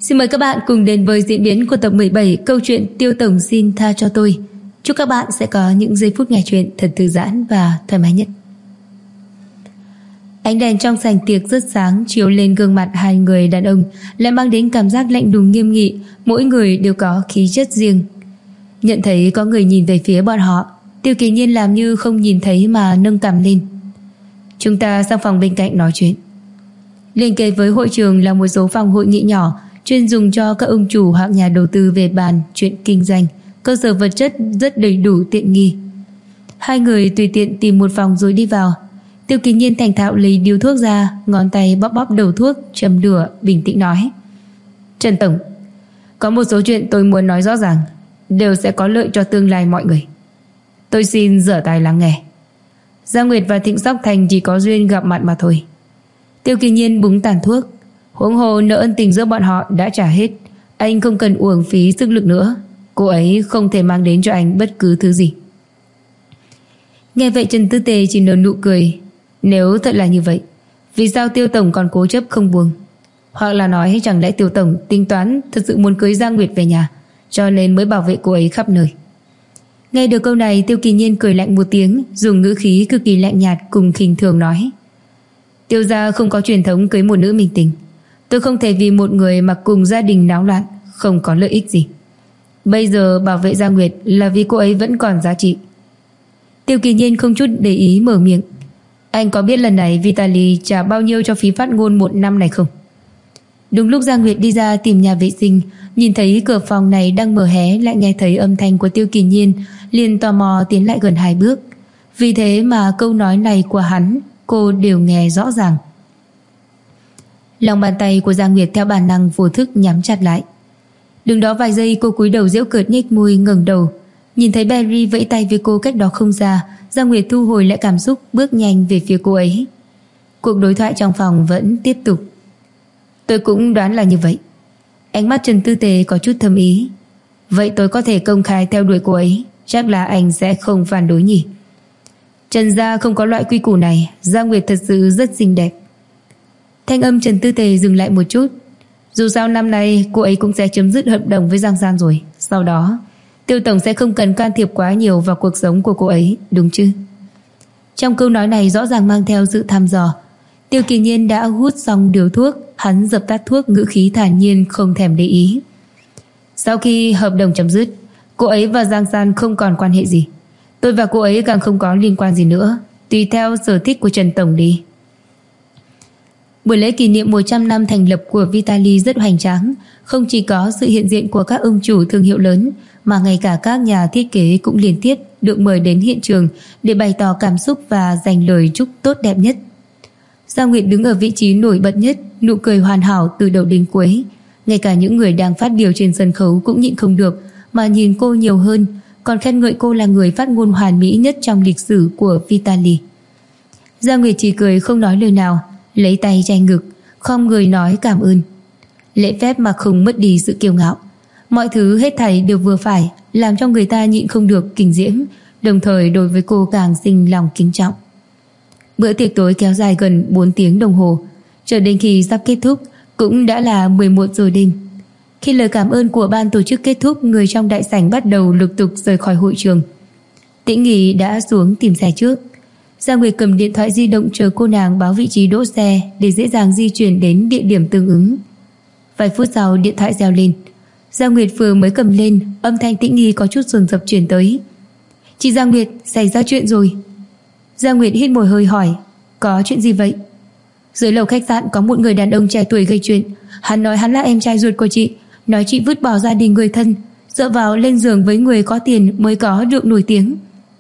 Xin mời các bạn cùng đến với diễn biến của tập 17 câu chuyện Tiêu Tổng xin tha cho tôi. Chúc các bạn sẽ có những giây phút nghe chuyện thật thư giãn và thoải mái nhất. Ánh đèn trong sảnh tiệc rất sáng chiếu lên gương mặt hai người đàn ông, lại mang đến cảm giác lạnh lùng nghiêm nghị, mỗi người đều có khí chất riêng. Nhận thấy có người nhìn về phía bọn họ, Tiêu Kỳ Nhiên làm như không nhìn thấy mà nâng cằm lên. Chúng ta sang phòng bên cạnh nói chuyện. Liên kề với hội trường là một số phòng hội nghị nhỏ, chuyên dùng cho các ông chủ hoặc nhà đầu tư về bàn chuyện kinh doanh, cơ sở vật chất rất đầy đủ tiện nghi. Hai người tùy tiện tìm một phòng rồi đi vào. Tiêu Kỳ Nhiên thành thạo lấy điếu thuốc ra, ngón tay bóp bóp đầu thuốc, châm lửa, bình tĩnh nói: Trần Tổng, có một số chuyện tôi muốn nói rõ ràng, đều sẽ có lợi cho tương lai mọi người. Tôi xin giở tai lắng nghe. Gia Nguyệt và Thịnh Sóc Thành chỉ có duyên gặp mặt mà thôi. Tiêu Kỳ Nhiên búng tàn thuốc. Huống hồ nợ ân tình giữa bọn họ đã trả hết, anh không cần uổng phí sức lực nữa. Cô ấy không thể mang đến cho anh bất cứ thứ gì. Nghe vậy Trần Tư Tề chỉ nở nụ cười. Nếu thật là như vậy, vì sao Tiêu Tổng còn cố chấp không buông? Hoặc là nói chẳng lẽ Tiêu Tổng tính toán thật sự muốn cưới Gia Nguyệt về nhà, cho nên mới bảo vệ cô ấy khắp nơi? Nghe được câu này, Tiêu Kỳ Nhiên cười lạnh một tiếng, dùng ngữ khí cực kỳ lạnh nhạt cùng khinh thường nói: Tiêu gia không có truyền thống cưới một nữ minh tinh. Tôi không thể vì một người mà cùng gia đình náo loạn, không có lợi ích gì. Bây giờ bảo vệ Gia Nguyệt là vì cô ấy vẫn còn giá trị. Tiêu Kỳ Nhiên không chút để ý mở miệng: Anh có biết lần này Vitaly trả bao nhiêu cho phí phát ngôn một năm này không? Đúng lúc Gia Nguyệt đi ra tìm nhà vệ sinh, nhìn thấy cửa phòng này đang mở hé, lại nghe thấy âm thanh của Tiêu Kỳ Nhiên, liền tò mò tiến lại gần 2 bước. Vì thế mà câu nói này của hắn cô đều nghe rõ ràng. Lòng bàn tay của Gia Nguyệt theo bản năng vô thức nhắm chặt lại. Đứng đó vài giây, cô cúi đầu giễu cợt nhếch môi ngẩng đầu. Nhìn thấy Barry vẫy tay với cô cách đó không xa, Gia Nguyệt thu hồi lại cảm xúc, bước nhanh về phía cô ấy. Cuộc đối thoại trong phòng vẫn tiếp tục. Tôi cũng đoán là như vậy. Ánh mắt Trần Tư Tề có chút thâm ý. Vậy tôi có thể công khai theo đuổi cô ấy, chắc là anh sẽ không phản đối nhỉ? Trần gia không có loại quy củ này. Gia Nguyệt thật sự rất xinh đẹp. Thanh âm Trần Tư Tề dừng lại một chút. Dù sao năm nay cô ấy cũng sẽ chấm dứt hợp đồng với Giang Gian rồi. Sau đó Tiêu Tổng sẽ không cần can thiệp quá nhiều vào cuộc sống của cô ấy, đúng chứ? Trong câu nói này rõ ràng mang theo sự thăm dò. Tiêu Kỳ Nhiên đã hút xong điếu thuốc, hắn dập tắt thuốc, ngữ khí thản nhiên không thèm để ý. Sau khi hợp đồng chấm dứt, cô ấy và Giang San không còn quan hệ gì. Tôi và cô ấy càng không có liên quan gì nữa. Tùy theo sở thích của Trần Tổng đi. Buổi lễ kỷ niệm 100 năm thành lập của Vitaly rất hoành tráng. Không chỉ có sự hiện diện của các ông chủ thương hiệu lớn, mà ngay cả các nhà thiết kế cũng liên tiếp được mời đến hiện trường để bày tỏ cảm xúc và dành lời chúc tốt đẹp nhất. Gia Nguyệt đứng ở vị trí nổi bật nhất, nụ cười hoàn hảo từ đầu đến cuối. Ngay cả những người đang phát biểu trên sân khấu cũng nhịn không được mà nhìn cô nhiều hơn, còn khen ngợi cô là người phát ngôn hoàn mỹ nhất trong lịch sử của Vitaly. Gia Nguyệt chỉ cười không nói lời nào, lấy tay che ngực, khom người nói cảm ơn. Lễ phép mà không mất đi sự kiêu ngạo. Mọi thứ hết thảy đều vừa phải, làm cho người ta nhịn không được kinh diễm, đồng thời đối với cô càng sinh lòng kính trọng. Bữa tiệc tối kéo dài gần 4 tiếng đồng hồ, cho đến khi sắp kết thúc cũng đã là 11 giờ đêm. Khi lời cảm ơn của ban tổ chức kết thúc, người trong đại sảnh bắt đầu lục tục rời khỏi hội trường. Tĩnh Nghỉ đã xuống tìm xe trước. Gia Nguyệt cầm điện thoại di động chờ cô nàng báo vị trí đỗ xe để dễ dàng di chuyển đến địa điểm tương ứng. Vài phút sau điện thoại reo lên. Gia Nguyệt vừa mới cầm lên, âm thanh Tĩnh Nghi có chút dồn dập truyền tới. Chị Gia Nguyệt, xảy ra chuyện rồi. Gia Nguyệt hít một hơi hỏi, có chuyện gì vậy? Dưới lầu khách sạn có một người đàn ông trẻ tuổi gây chuyện. Hắn nói hắn là em trai ruột của chị, nói chị vứt bỏ gia đình người thân, dựa vào lên giường với người có tiền mới có được nổi tiếng.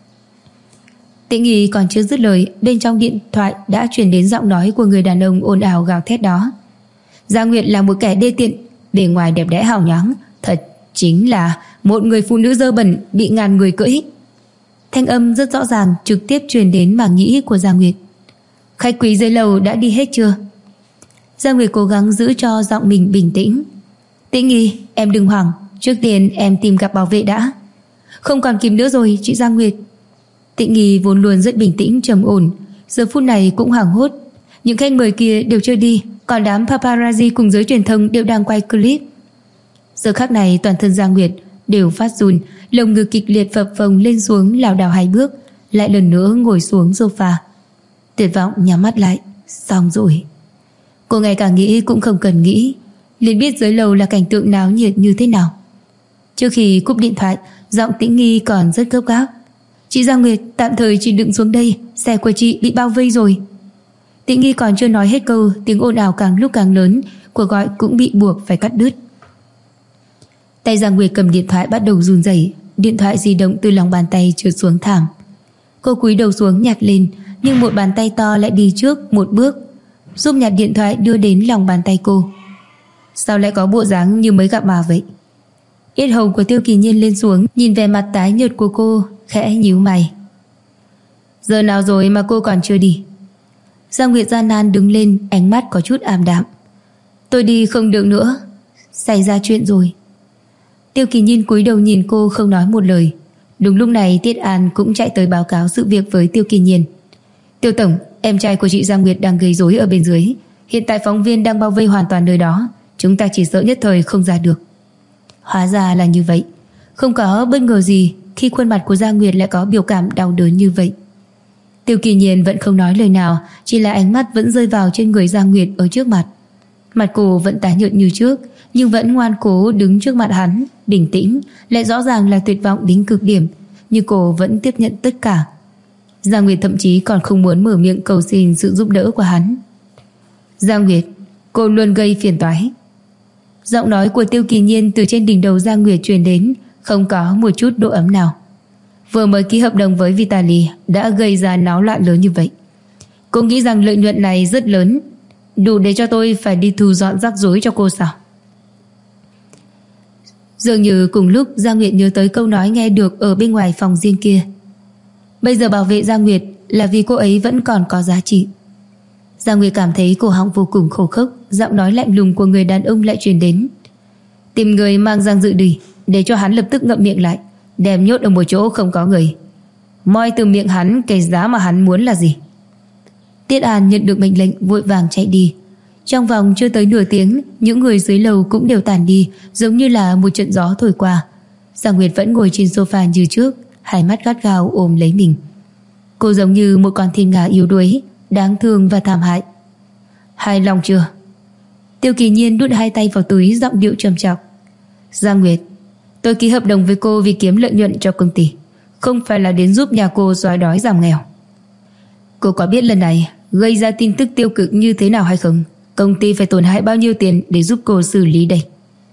Tĩnh Nghi còn chưa dứt lời, bên trong điện thoại đã truyền đến giọng nói của người đàn ông ồn ào gào thét đó. Gia Nguyệt là một kẻ đê tiện, bề ngoài đẹp đẽ hào nhoáng, thật chính là một người phụ nữ dơ bẩn bị ngàn người cưỡi. Thanh âm rất rõ ràng trực tiếp truyền đến màng nhĩ của Gia Nguyệt. Khách quý dưới lầu đã đi hết chưa? Gia Nguyệt cố gắng giữ cho giọng mình bình tĩnh. Tĩnh Nghi, em đừng hoảng, trước tiên em tìm gặp bảo vệ đã. Không còn kịp nữa rồi chị Gia Nguyệt. Tĩnh Nghi vốn luôn rất bình tĩnh trầm ổn, giờ phút này cũng hoảng hốt. Những khách mời kia đều chưa đi, còn đám paparazzi cùng giới truyền thông đều đang quay clip. Giờ khắc này toàn thân Giang Nguyệt đều phát run, lồng ngực kịch liệt phập phồng lên xuống, lảo đảo 2 bước, lại lần nữa ngồi xuống sofa. Tuyệt vọng nhắm mắt lại. Xong rồi. Cô ngay cả nghĩ cũng không cần nghĩ, liền biết dưới lầu là cảnh tượng náo nhiệt như thế nào. Trước khi cúp điện thoại, giọng Tĩnh Nghi còn rất gấp gáp. Chị Giang Nguyệt, tạm thời chị đừng xuống đây, xe của chị bị bao vây rồi. Tĩnh Nghi còn chưa nói hết câu, tiếng ồn ào càng lúc càng lớn, cuộc gọi cũng bị buộc phải cắt đứt. Tay Giang Nguyệt cầm điện thoại bắt đầu run rẩy, điện thoại di động từ lòng bàn tay trượt xuống thảm. Cô cúi đầu xuống nhặt lên, nhưng một bàn tay to lại đi trước một bước, giúp nhặt điện thoại đưa đến lòng bàn tay cô. Sao lại có bộ dáng như mới gặp mà vậy? Yết hầu của Tiêu Kỳ Nhiên lên xuống, nhìn về mặt tái nhợt của cô, khẽ nhíu mày. Giờ nào rồi mà cô còn chưa đi? Giang Nguyệt gian nan đứng lên, ánh mắt có chút ảm đạm. Tôi đi không được nữa, xảy ra chuyện rồi. Tiêu Kỳ Nhiên cúi đầu nhìn cô không nói một lời. Đúng lúc này Tiết An cũng chạy tới báo cáo sự việc với Tiêu Kỳ Nhiên. Tiêu tổng, em trai của chị Giang Nguyệt đang gây rối ở bên dưới. Hiện tại phóng viên đang bao vây hoàn toàn nơi đó, chúng ta chỉ sợ nhất thời không ra được. Hóa ra là như vậy. Không có bất ngờ gì khi khuôn mặt của Giang Nguyệt lại có biểu cảm đau đớn như vậy. Tiêu Kỳ Nhiên vẫn không nói lời nào, chỉ là ánh mắt vẫn rơi vào trên người Giang Nguyệt ở trước mặt. Mặt cô vẫn tái nhợt như trước, nhưng vẫn ngoan cố đứng trước mặt hắn, bình tĩnh, lại rõ ràng là tuyệt vọng đến cực điểm, nhưng cô vẫn tiếp nhận tất cả. Giang Nguyệt thậm chí còn không muốn mở miệng cầu xin sự giúp đỡ của hắn. Giang Nguyệt, cô luôn gây phiền toái. Giọng nói của Tiêu Kỳ Nhiên từ trên đỉnh đầu Giang Nguyệt truyền đến, không có một chút độ ấm nào. Vừa mới ký hợp đồng với Vitaly đã gây ra náo loạn lớn như vậy. Cô nghĩ rằng lợi nhuận này rất lớn, đủ để cho tôi phải đi thu dọn rắc rối cho cô sao? Dường như cùng lúc Giang Nguyệt nhớ tới câu nói nghe được ở bên ngoài phòng riêng kia. Bây giờ bảo vệ Giang Nguyệt là vì cô ấy vẫn còn có giá trị. Giang Nguyệt cảm thấy cổ họng vô cùng khô khốc, giọng nói lạnh lùng của người đàn ông lại truyền đến. Tìm người mang Giang Dự đi, để cho hắn lập tức ngậm miệng lại, đem nhốt ở một chỗ không có người. Moi từ miệng hắn cái giá mà hắn muốn là gì. Tiết An nhận được mệnh lệnh vội vàng chạy đi. Trong vòng chưa tới nửa tiếng, những người dưới lầu cũng đều tản đi, giống như là một trận gió thổi qua. Giang Nguyệt vẫn ngồi trên sofa như trước, hai mắt gắt gao ôm lấy mình. Cô giống như một con thiên nga yếu đuối, đáng thương và thảm hại. Hài lòng chưa? Tiêu Kỳ Nhiên đút hai tay vào túi, giọng điệu trầm trọng. Giang Nguyệt, tôi ký hợp đồng với cô vì kiếm lợi nhuận cho công ty, không phải là đến giúp nhà cô xóa đói giảm nghèo. Cô có biết lần này gây ra tin tức tiêu cực như thế nào hay không? Công ty phải tổn hại bao nhiêu tiền để giúp cô xử lý đây?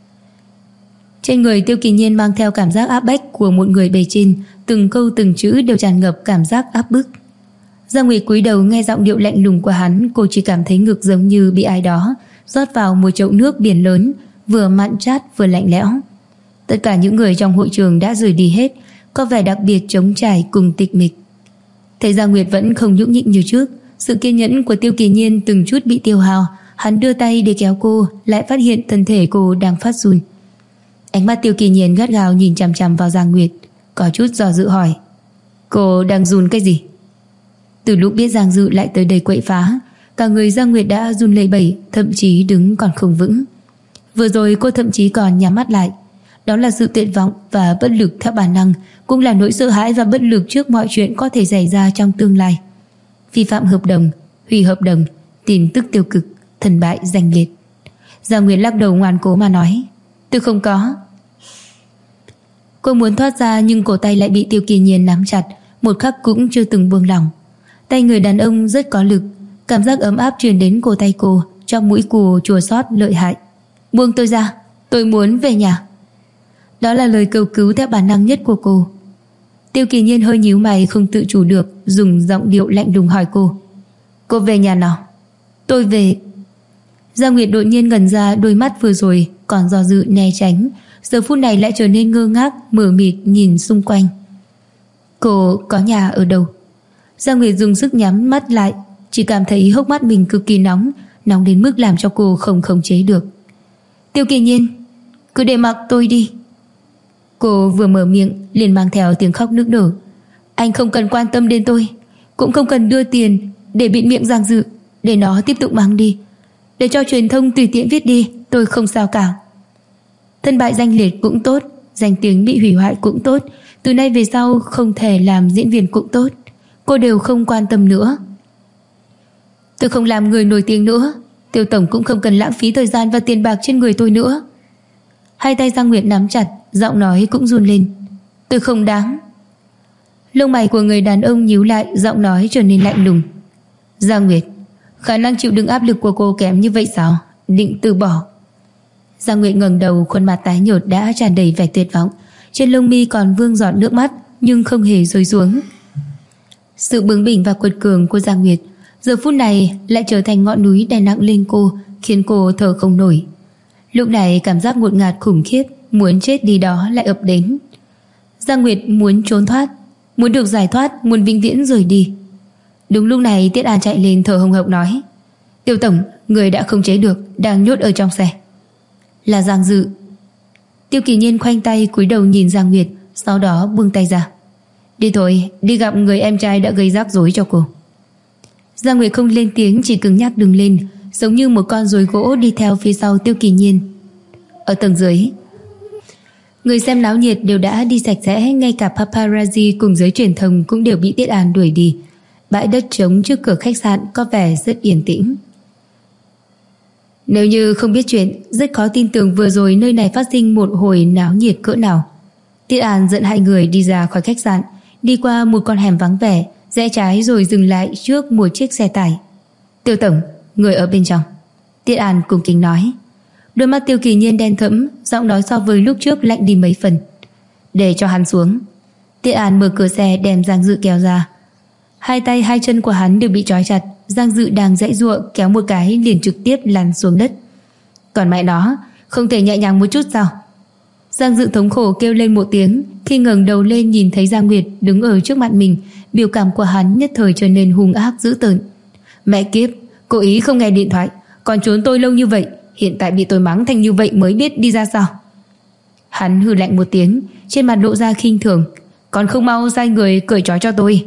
Trên người Tiêu Kỳ Nhiên mang theo cảm giác áp bách của một người bề trên, từng câu từng chữ đều tràn ngập cảm giác áp bức. Giang Nguyệt cúi đầu nghe giọng điệu lạnh lùng của hắn, cô chỉ cảm thấy ngực giống như bị ai đó rót vào một chậu nước biển lớn, vừa mặn chát vừa lạnh lẽo. Tất cả những người trong hội trường đã rời đi hết, có vẻ đặc biệt trống trải cùng tịch mịch. Thấy Giang Nguyệt vẫn không nhũng nhịn như trước, sự kiên nhẫn của Tiêu Kỳ Nhiên từng chút bị tiêu hao. Hắn đưa tay để kéo cô, lại phát hiện thân thể cô đang phát run. Ánh mắt Tiêu Kỳ Nhiên gắt gao nhìn chằm chằm vào Giang Nguyệt, có chút do dự hỏi: Cô đang run cái gì? Từ lúc biết Giang Dự lại tới đây quậy phá, cả người Giang Nguyệt đã run lẩy bẩy, thậm chí đứng còn không vững. Vừa rồi cô thậm chí còn nhắm mắt lại. Đó là sự tuyệt vọng và bất lực theo bản năng, cũng là nỗi sợ hãi và bất lực trước mọi chuyện có thể xảy ra trong tương lai. Vi phạm hợp đồng, hủy hợp đồng, tin tức tiêu cực, thân bại danh liệt. Giang Nguyệt lắc đầu ngoan cố mà nói: Tôi không có. Cô muốn thoát ra nhưng cổ tay lại bị Tiêu Kỳ Nhiên nắm chặt, một khắc cũng chưa từng buông lỏng. Tay người đàn ông rất có lực, cảm giác ấm áp truyền đến cổ tay cô, trong mũi cô chua xót lợi hại. Buông tôi ra, tôi muốn về nhà. Đó là lời cầu cứu theo bản năng nhất của cô. Tiêu Kỳ Nhiên hơi nhíu mày không tự chủ được, dùng giọng điệu lạnh lùng hỏi cô: Cô về nhà nào? Tôi về. Giang Nguyệt đột nhiên ngẩn ra, đôi mắt vừa rồi còn do dự né tránh, giờ phút này lại trở nên ngơ ngác, mờ mịt nhìn xung quanh. Cô có nhà ở đâu? Giang Nguyệt dùng sức nhắm mắt lại, chỉ cảm thấy hốc mắt mình cực kỳ nóng, nóng đến mức làm cho cô không khống chế được. Tiêu Kỳ Nhiên, cứ để mặc tôi đi. Cô vừa mở miệng liền mang theo tiếng khóc nức nở. Anh không cần quan tâm đến tôi, cũng không cần đưa tiền để bịt miệng Giang Dự. Để nó tiếp tục mang đi, để cho truyền thông tùy tiện viết đi, tôi không sao cả. Thân bại danh liệt cũng tốt, danh tiếng bị hủy hoại cũng tốt, từ nay về sau không thể làm diễn viên cũng tốt, cô đều không quan tâm nữa. Tôi không làm người nổi tiếng nữa, Tiêu tổng cũng không cần lãng phí thời gian và tiền bạc trên người tôi nữa. Hai tay Giang Nguyệt nắm chặt, giọng nói cũng run lên. Tôi không đáng. Lông mày của người đàn ông nhíu lại, giọng nói trở nên lạnh lùng. Giang Nguyệt, khả năng chịu đựng áp lực của cô kém như vậy sao? Định từ bỏ? Giang Nguyệt ngẩng đầu, khuôn mặt tái nhợt đã tràn đầy vẻ tuyệt vọng, trên lông mi còn vương giọt nước mắt nhưng không hề rơi xuống. Sự bướng bỉnh và quật cường của Giang Nguyệt giờ phút này lại trở thành ngọn núi đè nặng lên cô, khiến cô thở không nổi. Lúc này cảm giác ngột ngạt khủng khiếp, muốn chết đi đó lại ập đến. Giang Nguyệt muốn trốn thoát, muốn được giải thoát, muốn vĩnh viễn rời đi. Đúng lúc này Tiết An chạy lên thở hồng hộc nói: Tiêu tổng, người đã không chế được, đang nhốt ở trong xe. Là Giang Dự. Tiêu Kỳ Nhiên khoanh tay cúi đầu nhìn Giang Nguyệt, sau đó buông tay ra. Đi thôi, đi gặp người em trai đã gây rắc rối cho cô. Giang Nguyệt không lên tiếng, chỉ cứng nhắc đứng lên, giống như một con ruồi gỗ đi theo phía sau Tiêu Kỳ Nhiên. Ở tầng dưới, người xem náo nhiệt đều đã đi sạch sẽ, ngay cả paparazzi cùng giới truyền thông cũng đều bị Tiết An đuổi đi. Bãi đất trống trước cửa khách sạn có vẻ rất yên tĩnh. Nếu như không biết chuyện, rất khó tin tưởng vừa rồi nơi này phát sinh một hồi náo nhiệt cỡ nào. Tiết An dẫn hai người đi ra khỏi khách sạn, đi qua một con hẻm vắng vẻ, rẽ trái rồi dừng lại trước một chiếc xe tải. Tiêu tổng, người ở bên trong. Tiết An cung kính nói. Đôi mắt Tiêu Kỳ Nhiên đen thẫm, giọng nói so với lúc trước lạnh đi mấy phần. Để cho hắn xuống. Tiết An mở cửa xe đem Giang Dự kéo ra. Hai tay hai chân của hắn đều bị trói chặt, Giang Dự đang giãy giụa, kéo một cái liền trực tiếp lăn xuống đất. Còn mẹ nó, không thể nhẹ nhàng một chút sao? Giang Dự thống khổ kêu lên một tiếng, khi ngẩng đầu lên nhìn thấy Giang Nguyệt đứng ở trước mặt mình, biểu cảm của hắn nhất thời trở nên hung ác dữ tợn. Mẹ kiếp, cố ý không nghe điện thoại, còn trốn tôi lâu như vậy, hiện tại bị tôi mắng thành như vậy mới biết đi ra sao? Hắn hừ lạnh một tiếng, trên mặt lộ ra khinh thường. Còn không mau sai người cởi trói cho tôi.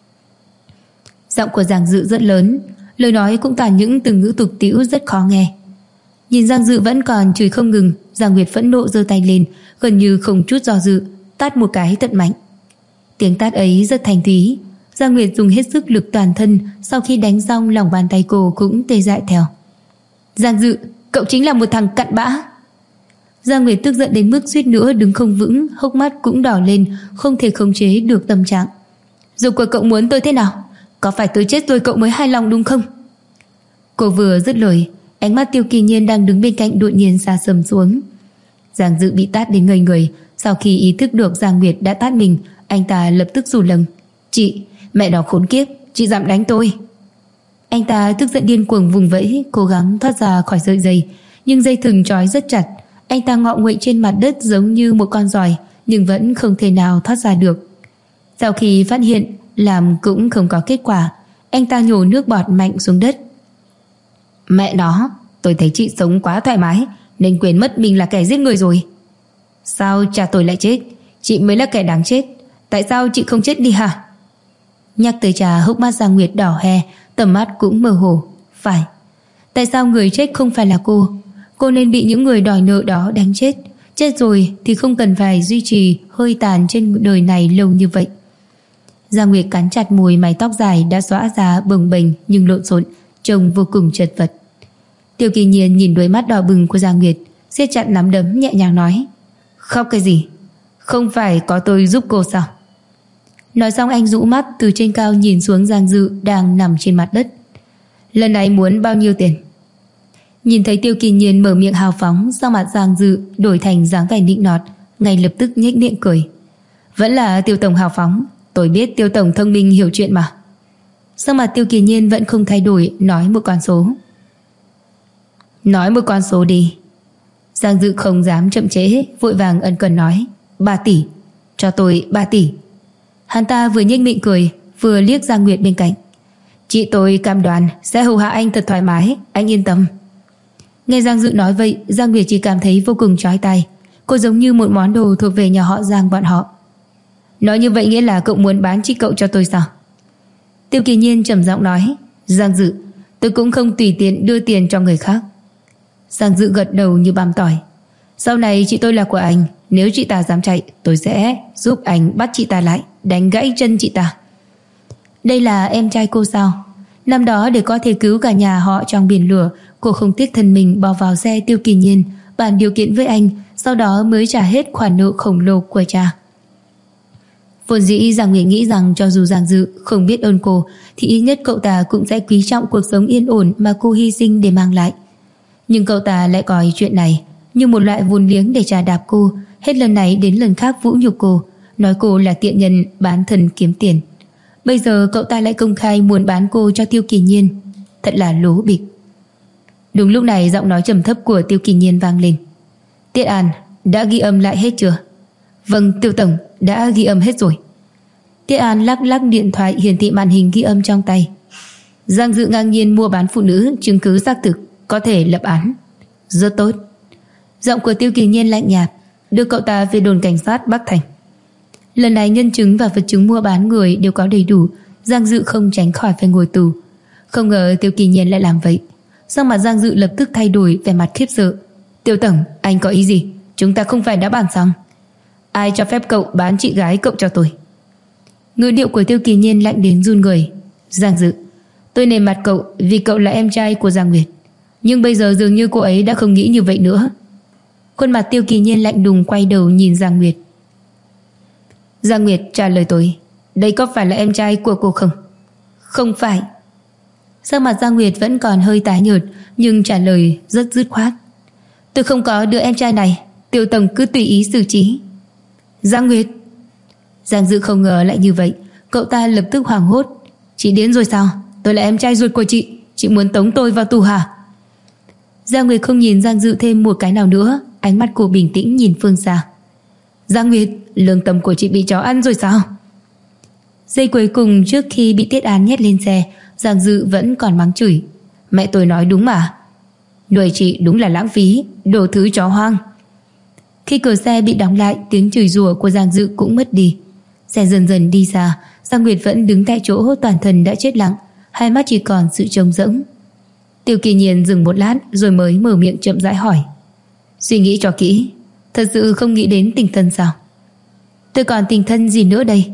Giọng của Giang Dự rất lớn, lời nói cũng toàn những từ ngữ tục tĩu rất khó nghe. Nhìn Giang Dự vẫn còn chửi không ngừng, Giang Nguyệt phẫn nộ giơ tay lên, gần như không chút do dự, tát một cái thật mạnh. Tiếng tát ấy rất thanh thúy. Giang Nguyệt dùng hết sức lực toàn thân, sau khi đánh xong lòng bàn tay cô cũng tê dại theo. Giang Dự, cậu chính là một thằng cặn bã. Giang Nguyệt tức giận đến mức suýt nữa đứng không vững, hốc mắt cũng đỏ lên, không thể khống chế được tâm trạng. Dù của cậu muốn tôi thế nào? Có phải tôi chết rồi cậu mới hài lòng đúng không? Cô vừa dứt lời, ánh mắt Tiêu Kỳ Nhiên đang đứng bên cạnh đột nhiên sa sầm xuống. Giang Dự bị tát đến ngây người. Sau khi ý thức được Giang Nguyệt đã tát mình, anh ta lập tức rủ lầm. Chị, mẹ nó khốn kiếp, chị dám đánh tôi. Anh ta tức giận điên cuồng vùng vẫy, cố gắng thoát ra khỏi sợi dây, nhưng dây thừng trói rất chặt. Anh ta ngọ nguậy trên mặt đất giống như một con giòi, nhưng vẫn không thể nào thoát ra được. Sau khi phát hiện làm cũng không có kết quả, anh ta nhổ nước bọt mạnh xuống đất. Mẹ nó, tôi thấy chị sống quá thoải mái nên quên mất mình là kẻ giết người rồi. Sao cha tôi lại chết? Chị mới là kẻ đáng chết. Tại sao chị không chết đi hả? Nhắc tới cha, hốc mắt Giang Nguyệt đỏ hoe, tầm mắt cũng mơ hồ. Phải, tại sao người chết không phải là cô? Cô nên bị những người đòi nợ đó đánh chết. Chết rồi thì không cần phải duy trì hơi tàn trên đời này lâu như vậy. Giang Nguyệt cắn chặt môi, mái tóc dài đã xõa ra bồng bềnh nhưng lộn xộn, trông vô cùng chật vật. Tiêu Kỳ Nhiên nhìn đôi mắt đỏ bừng của Giang Nguyệt, siết chặt nắm đấm nhẹ nhàng nói: Khóc cái gì? Không phải có tôi giúp cô sao? Nói xong anh rũ mắt từ trên cao nhìn xuống Giang Dự đang nằm trên mặt đất. Lần này muốn bao nhiêu tiền? Nhìn thấy Tiêu Kỳ Nhiên mở miệng hào phóng, sau mặt Giang Dự đổi thành dáng vẻ nịnh nọt, ngay lập tức nhếch miệng cười. Vẫn là Tiêu tổng hào phóng, tôi biết Tiêu tổng thông minh hiểu chuyện mà. Sau mặt Tiêu Kỳ Nhiên vẫn không thay đổi, nói một con số. Nói một con số đi. Giang Dự không dám chậm trễ, vội vàng ân cần nói: 3 tỷ, cho tôi 3 tỷ. Hắn ta vừa nhếch miệng cười, vừa liếc Giang Nguyệt bên cạnh. Chị tôi cam đoan sẽ hầu hạ anh thật thoải mái, anh yên tâm. Nghe Giang Dự nói vậy, Giang Nguyệt chỉ cảm thấy vô cùng chói tai. Cô giống như một món đồ thuộc về nhà họ Giang bọn họ. Nói như vậy nghĩa là cậu muốn bán chị cậu cho tôi sao? Tiêu Kỳ Nhiên trầm giọng nói: Giang Dự, Tôi cũng không tùy tiện đưa tiền cho người khác. Giang Dự gật đầu như băm tỏi. Sau này chị tôi là của anh, nếu chị ta dám chạy, tôi sẽ giúp anh bắt chị ta lại, đánh gãy chân chị ta. Đây là em trai cô sao? Năm đó để có thể cứu cả nhà họ trong biển lửa, cô không tiếc thân mình bò vào xe Tiêu Kỳ Nhiên, bàn điều kiện với anh, sau đó mới trả hết khoản nợ khổng lồ của cha. Vốn dĩ Giang Nguyệt nghĩ rằng cho dù Giang Dự không biết ơn cô thì ít nhất cậu ta cũng sẽ quý trọng cuộc sống yên ổn mà cô hy sinh để mang lại. Nhưng cậu ta lại coi chuyện này như một loại vốn liếng để trà đạp cô, hết lần này đến lần khác vũ nhục cô, nói cô là tiện nhân bán thân kiếm tiền. Bây giờ cậu ta lại công khai muốn bán cô cho Tiêu Kỳ Nhiên, thật là lố bịch. Đúng lúc này giọng nói trầm thấp của Tiêu Kỳ Nhiên vang lên. Tiết An, đã ghi âm lại hết chưa? Vâng Tiêu Tổng, đã ghi âm hết rồi. Tiết An lắc lắc điện thoại hiển thị màn hình ghi âm trong tay. Giang Dự ngang nhiên mua bán phụ nữ, chứng cứ xác thực, có thể lập án. Rất tốt. Giọng của Tiêu Kỳ Nhiên lạnh nhạt, đưa cậu ta về đồn cảnh sát Bắc Thành. Lần này nhân chứng và vật chứng mua bán người đều có đầy đủ, Giang Dự không tránh khỏi phải ngồi tù. Không ngờ Tiêu Kỳ Nhiên lại làm vậy. Sắc mặt Giang Dự lập tức thay đổi, vẻ mặt khiếp sợ. Tiêu Tổng, anh có ý gì? Chúng ta không phải đã bàn xong? Ai cho phép cậu bán chị gái cậu cho tôi? Ngữ điệu của Tiêu Kỳ Nhiên lạnh đến run người. Giang Dự, tôi nể mặt cậu vì cậu là em trai của Giang Nguyệt, nhưng bây giờ dường như cô ấy đã không nghĩ như vậy nữa. Khuôn mặt Tiêu Kỳ Nhiên lạnh đùng quay đầu nhìn Giang Nguyệt. Giang Nguyệt trả lời tôi, đây có phải là em trai của cô không? Không phải. Sắc mặt Giang Nguyệt vẫn còn hơi tái nhợt, nhưng trả lời rất dứt khoát. Tôi không có đứa em trai này, Tiêu Tổng cứ tùy ý xử trí. Giang Nguyệt. Giang Dự không ngờ lại như vậy, cậu ta lập tức hoảng hốt. Chị điên rồi sao? Tôi là em trai ruột của chị muốn tống tôi vào tù hả? Giang Nguyệt không nhìn Giang Dự thêm một cái nào nữa, ánh mắt cô bình tĩnh nhìn phương xa. Giang Nguyệt, lương tâm của chị bị chó ăn rồi sao? Giây cuối cùng trước khi bị Tiết An nhét lên xe, Giang Dự vẫn còn mắng chửi. Mẹ tôi nói đúng mà, nuôi chị đúng là lãng phí, đồ thứ chó hoang. Khi cửa xe bị đóng lại, tiếng chửi rủa của Giang Dự cũng mất đi. Xe dần dần đi xa, Giang Nguyệt vẫn đứng tại chỗ, toàn thân đã chết lặng, hai mắt chỉ còn sự trống rỗng. Tiêu Kỳ Nhiên dừng một lát rồi mới mở miệng chậm rãi hỏi. Suy nghĩ cho kỹ, thật sự không nghĩ đến tình thân sao? Tôi còn tình thân gì nữa đây?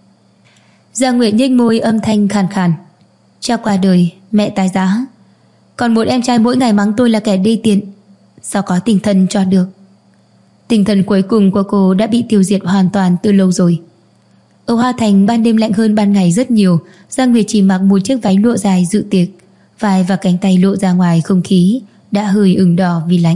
Giang Nguyệt nhếch môi âm thanh khàn khàn. Cha qua đời, mẹ tái giá, còn một em trai mỗi ngày mắng tôi là kẻ đê tiện, sao có tình thân cho được? Tinh thần cuối cùng của cô đã bị tiêu diệt hoàn toàn từ lâu rồi. Ở Hoa Thành ban đêm lạnh hơn ban ngày rất nhiều. Giang Nguyệt chỉ mặc một chiếc váy lụa dài dự tiệc, vai và cánh tay lộ ra ngoài, không khí đã hơi ửng đỏ vì lạnh.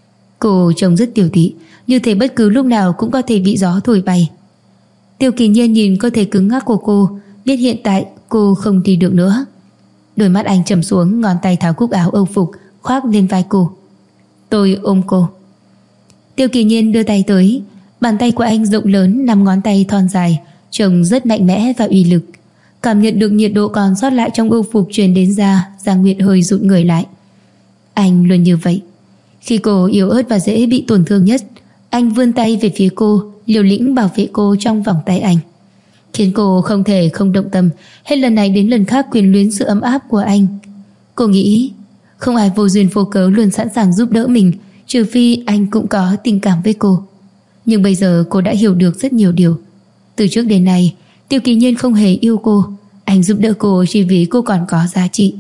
Cô trông rất tiểu tụy, như thể bất cứ lúc nào cũng có thể bị gió thổi bay. Tiêu Kỳ Nhiên nhìn cơ thể cứng ngắc của cô, biết hiện tại cô không đi được nữa. Đôi mắt anh trầm xuống, ngón tay tháo cúc áo âu phục khoác lên vai cô. Tôi ôm cô. Tiêu Kỳ Nhiên đưa tay tới, bàn tay của anh rộng lớn, 5 ngón tay thon dài, trông rất mạnh mẽ và uy lực. Cảm nhận được nhiệt độ còn sót lại trong âu phục truyền đến da, Giang Nguyệt hơi rụt người lại. Anh luôn như vậy, khi cô yếu ớt và dễ bị tổn thương nhất, anh vươn tay về phía cô, liều lĩnh bảo vệ cô trong vòng tay anh, khiến cô không thể không động tâm, hết lần này đến lần khác quyến luyến sự ấm áp của anh. Cô nghĩ không ai vô duyên vô cớ luôn sẵn sàng giúp đỡ mình, trừ phi anh cũng có tình cảm với cô. Nhưng bây giờ cô đã hiểu được rất nhiều điều. Từ trước đến nay, Tiêu Kỳ Nhiên không hề yêu cô, anh giúp đỡ cô chỉ vì cô còn có giá trị.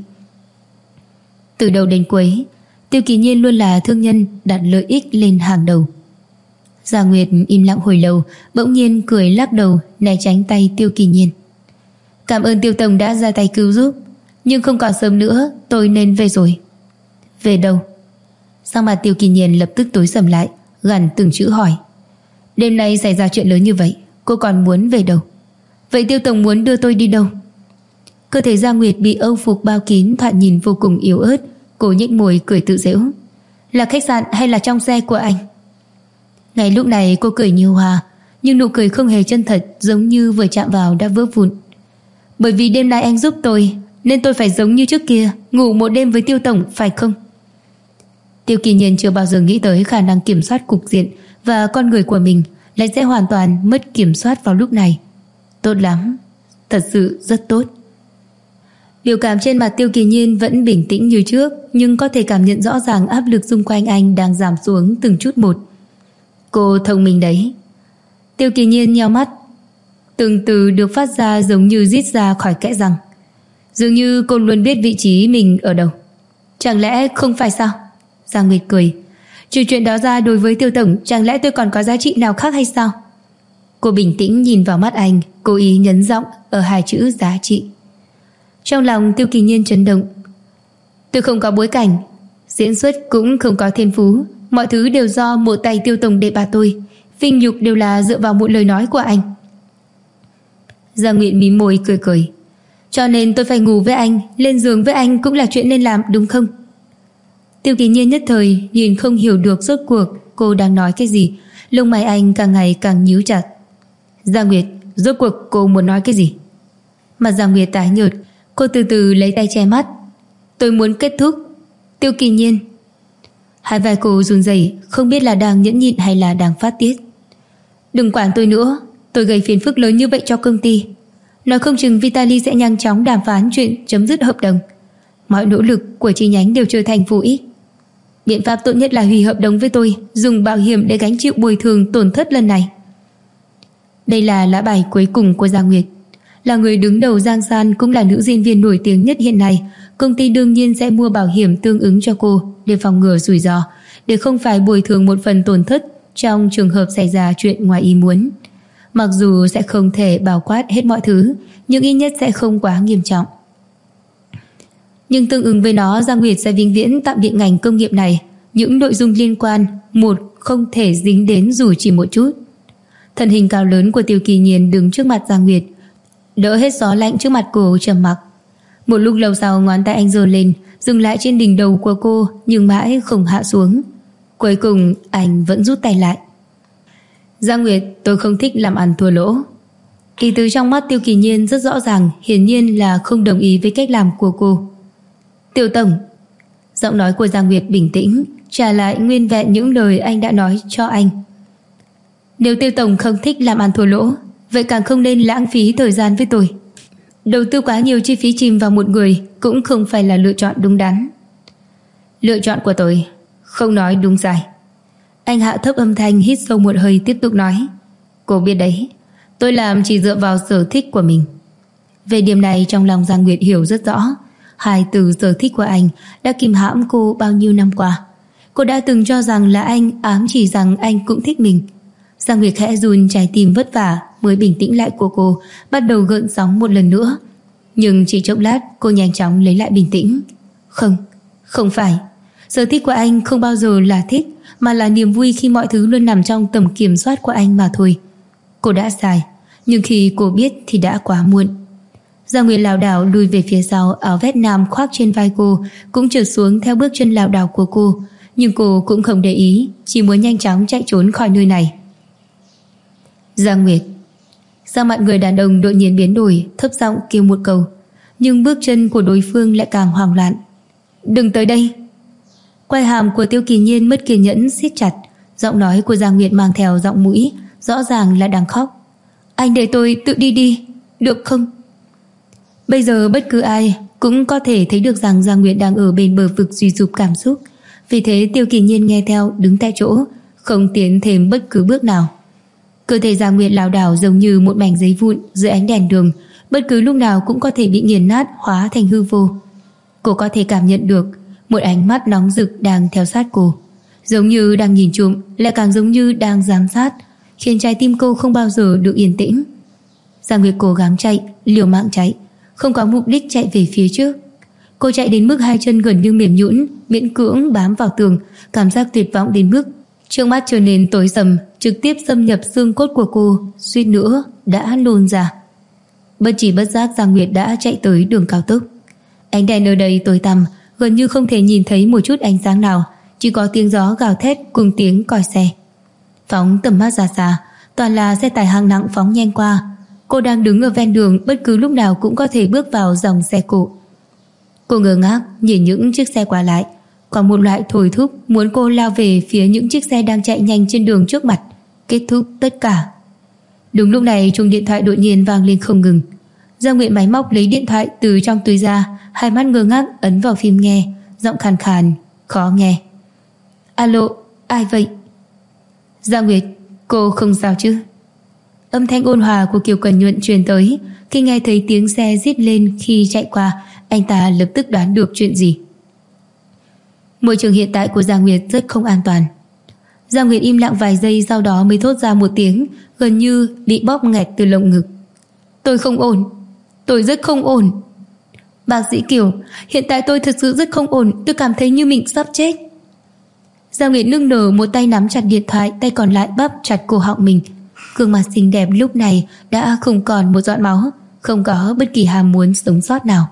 Từ đầu đến cuối, Tiêu Kỳ Nhiên luôn là thương nhân, đặt lợi ích lên hàng đầu. Giang Nguyệt im lặng hồi lâu, bỗng nhiên cười lắc đầu, né tránh tay Tiêu Kỳ Nhiên. Cảm ơn Tiêu Tổng đã ra tay cứu giúp, nhưng không còn sớm nữa, tôi nên về rồi. Về đâu? Sắc mặt Tiêu Kỳ Nhiên lập tức tối sầm lại, gằn từng chữ hỏi. Đêm nay xảy ra chuyện lớn như vậy, cô còn muốn về đâu? Vậy Tiêu Tổng muốn đưa tôi đi đâu? Cơ thể Giang Nguyệt bị âu phục bao kín, thoạt nhìn vô cùng yếu ớt. Cô nhếch môi cười tự giễu. Là khách sạn hay là trong xe của anh? Ngay lúc này cô cười như hoa, nhưng nụ cười không hề chân thật, giống như vừa chạm vào đã vỡ vụn. Bởi vì đêm nay anh giúp tôi, nên tôi phải giống như trước kia, ngủ một đêm với Tiêu Tổng, phải không? Tiêu Kỳ Nhiên chưa bao giờ nghĩ tới khả năng kiểm soát cục diện và con người của mình lại sẽ hoàn toàn mất kiểm soát vào lúc này. Tốt lắm, thật sự rất tốt. Biểu cảm trên mặt Tiêu Kỳ Nhiên vẫn bình tĩnh như trước, nhưng có thể cảm nhận rõ ràng áp lực xung quanh anh đang giảm xuống từng chút một. Cô thông minh đấy. Tiêu Kỳ Nhiên nheo mắt, từng từ được phát ra giống như rít ra khỏi kẽ răng. Dường như cô luôn biết vị trí mình ở đâu. Chẳng lẽ không phải sao? Giang Nguyệt cười. Trừ chuyện đó ra, đối với Tiêu tổng, chẳng lẽ tôi còn có giá trị nào khác hay sao? Cô bình tĩnh nhìn vào mắt anh, cố ý nhấn giọng ở hai chữ giá trị. Trong lòng Tiêu Kỳ Nhiên chấn động. Tôi không có bối cảnh, diễn xuất cũng không có thiên phú, mọi thứ đều do một tay Tiêu tổng đề bạt tôi, vinh nhục đều là dựa vào một lời nói của anh. Giang Nguyệt mím môi cười cười. Cho nên tôi phải ngủ với anh, lên giường với anh cũng là chuyện nên làm, đúng không? Tiêu Kỳ Nhiên nhất thời nhìn không hiểu được rốt cuộc cô đang nói cái gì, lông mày anh càng ngày càng nhíu chặt. Giang Nguyệt, rốt cuộc cô muốn nói cái gì? Mặt Giang Nguyệt tái nhợt, cô từ từ lấy tay che mắt. Tôi muốn kết thúc. Tiêu Kỳ Nhiên. Hai vai cô run rẩy, không biết là đang nhẫn nhịn hay là đang phát tiết. Đừng quản tôi nữa, tôi gây phiền phức lớn như vậy cho công ty. Nói không chừng Vitaly sẽ nhanh chóng đàm phán chuyện chấm dứt hợp đồng. Mọi nỗ lực của chi nhánh đều trở thành vô ích. Biện pháp tốt nhất là hủy hợp đồng với tôi, dùng bảo hiểm để gánh chịu bồi thường tổn thất lần này. Đây là lá bài cuối cùng của Giang Nguyệt. Là người đứng đầu Giang San, cũng là nữ diễn viên nổi tiếng nhất hiện nay, công ty đương nhiên sẽ mua bảo hiểm tương ứng cho cô để phòng ngừa rủi ro, để không phải bồi thường một phần tổn thất trong trường hợp xảy ra chuyện ngoài ý muốn. Mặc dù sẽ không thể bao quát hết mọi thứ, nhưng ít nhất sẽ không quá nghiêm trọng. Nhưng tương ứng với nó, Giang Nguyệt sẽ vĩnh viễn tạm biệt ngành công nghiệp này. Những nội dung liên quan không thể dính đến dù chỉ một chút. Thân hình cao lớn của Tiêu Kỳ Nhiên đứng trước mặt Giang Nguyệt, đỡ hết gió lạnh trước mặt cô, trầm mặc. Một lúc lâu sau, ngón tay anh giơ lên, dừng lại trên đỉnh đầu của cô, nhưng mãi không hạ xuống. Cuối cùng anh vẫn rút tay lại. Giang Nguyệt, tôi không thích làm ăn thua lỗ. Ý tứ trong mắt Tiêu Kỳ Nhiên rất rõ ràng, hiển nhiên là không đồng ý với cách làm của cô. Tiêu tổng. Giọng nói của Giang Nguyệt bình tĩnh, trả lại nguyên vẹn những lời anh đã nói cho anh. Nếu Tiêu tổng không thích làm ăn thua lỗ, vậy càng không nên lãng phí thời gian với tôi. Đầu tư quá nhiều chi phí chìm vào một người cũng không phải là lựa chọn đúng đắn. Lựa chọn của tôi không nói đúng sai. Anh hạ thấp âm thanh, hít sâu một hơi, tiếp tục nói. Cô biết đấy, tôi làm chỉ dựa vào sở thích của mình. Về điểm này trong lòng Giang Nguyệt hiểu rất rõ. Hai từ sở thích của anh đã kìm hãm cô bao nhiêu năm qua. Cô đã từng cho rằng là anh ám chỉ rằng anh cũng thích mình. Giang Nguyệt khẽ run, trái tim vất vả mới bình tĩnh lại của cô bắt đầu gợn sóng một lần nữa. Nhưng chỉ chốc lát cô nhanh chóng lấy lại bình tĩnh. Không phải. Sở thích của anh không bao giờ là thích, mà là niềm vui khi mọi thứ luôn nằm trong tầm kiểm soát của anh mà thôi. Cô đã sai, nhưng khi cô biết thì đã quá muộn. Giang Nguyệt lảo đảo lùi về phía sau, áo vest nam khoác trên vai cô cũng trượt xuống theo bước chân lảo đảo của cô. Nhưng cô cũng không để ý, chỉ muốn nhanh chóng chạy trốn khỏi nơi này. Giang Nguyệt. Sao mặt người đàn ông đột nhiên biến đổi, thấp giọng kêu một câu, nhưng bước chân của đối phương lại càng hoảng loạn. Đừng tới đây. Quai hàm của Tiêu Kỳ Nhiên mất kiên nhẫn siết chặt, giọng nói của Giang Nguyệt mang theo giọng mũi rõ ràng là đang khóc. Anh để tôi tự đi đi, được không? Bây giờ bất cứ ai cũng có thể thấy được rằng Giang Nguyệt đang ở bên bờ vực suy sụp cảm xúc. Vì thế Tiêu Kỳ Nhiên nghe theo, đứng tại chỗ, không tiến thêm bất cứ bước nào. Cơ thể Giang Nguyệt lảo đảo giống như một mảnh giấy vụn dưới ánh đèn đường, bất cứ lúc nào cũng có thể bị nghiền nát, hóa thành hư vô. Cô có thể cảm nhận được một ánh mắt nóng rực đang theo sát cô, giống như đang nhìn trộm, lại càng giống như đang giám sát, khiến trái tim cô không bao giờ được yên tĩnh. Giang Nguyệt cố gắng chạy, liều mạng chạy, không có mục đích chạy về phía trước. Cô chạy đến mức hai chân gần như mềm nhũn, miễn cưỡng bám vào tường, cảm giác tuyệt vọng đến mức trước mắt trở nên tối sầm, trực tiếp xâm nhập xương cốt của cô, suýt nữa đã nôn ra. Bất chỉ bất giác Giang Nguyệt đã chạy tới đường cao tốc. Ánh đèn ở đây tối tăm, gần như không thể nhìn thấy một chút ánh sáng nào, chỉ có tiếng gió gào thét cùng tiếng còi xe. Phóng tầm mắt ra xa, toàn là xe tải hạng nặng phóng nhanh qua. Cô đang đứng ở ven đường, bất cứ lúc nào cũng có thể bước vào dòng xe cộ. Cô ngơ ngác nhìn những chiếc xe qua lại, có một loại thôi thúc muốn cô lao về phía những chiếc xe đang chạy nhanh trên đường trước mặt, kết thúc tất cả. Đúng lúc này chuông điện thoại đột nhiên vang lên không ngừng. Giang Nguyệt máy móc lấy điện thoại từ trong túi ra, hai mắt ngơ ngác ấn vào phím nghe, giọng khàn khàn, khó nghe. Alo, ai vậy? Giang Nguyệt, cô không sao chứ? Âm thanh ôn hòa của Kiều Cẩn Nhuận truyền tới. Khi nghe thấy tiếng xe rít lên khi chạy qua, anh ta lập tức đoán được chuyện gì. Môi trường hiện tại của Giang Nguyệt rất không an toàn. Giang Nguyệt im lặng vài giây, sau đó mới thốt ra một tiếng gần như bị bóp nghẹt từ lồng ngực. Tôi không ổn, tôi rất không ổn. Bác sĩ Kiều, hiện tại tôi thật sự rất không ổn, tôi cảm thấy như mình sắp chết. Giang Nguyệt nức nở, một tay nắm chặt điện thoại, tay còn lại bắp chặt cổ họng mình. Gương mặt xinh đẹp lúc này đã không còn một giọt máu, không có bất kỳ ham muốn sống sót nào.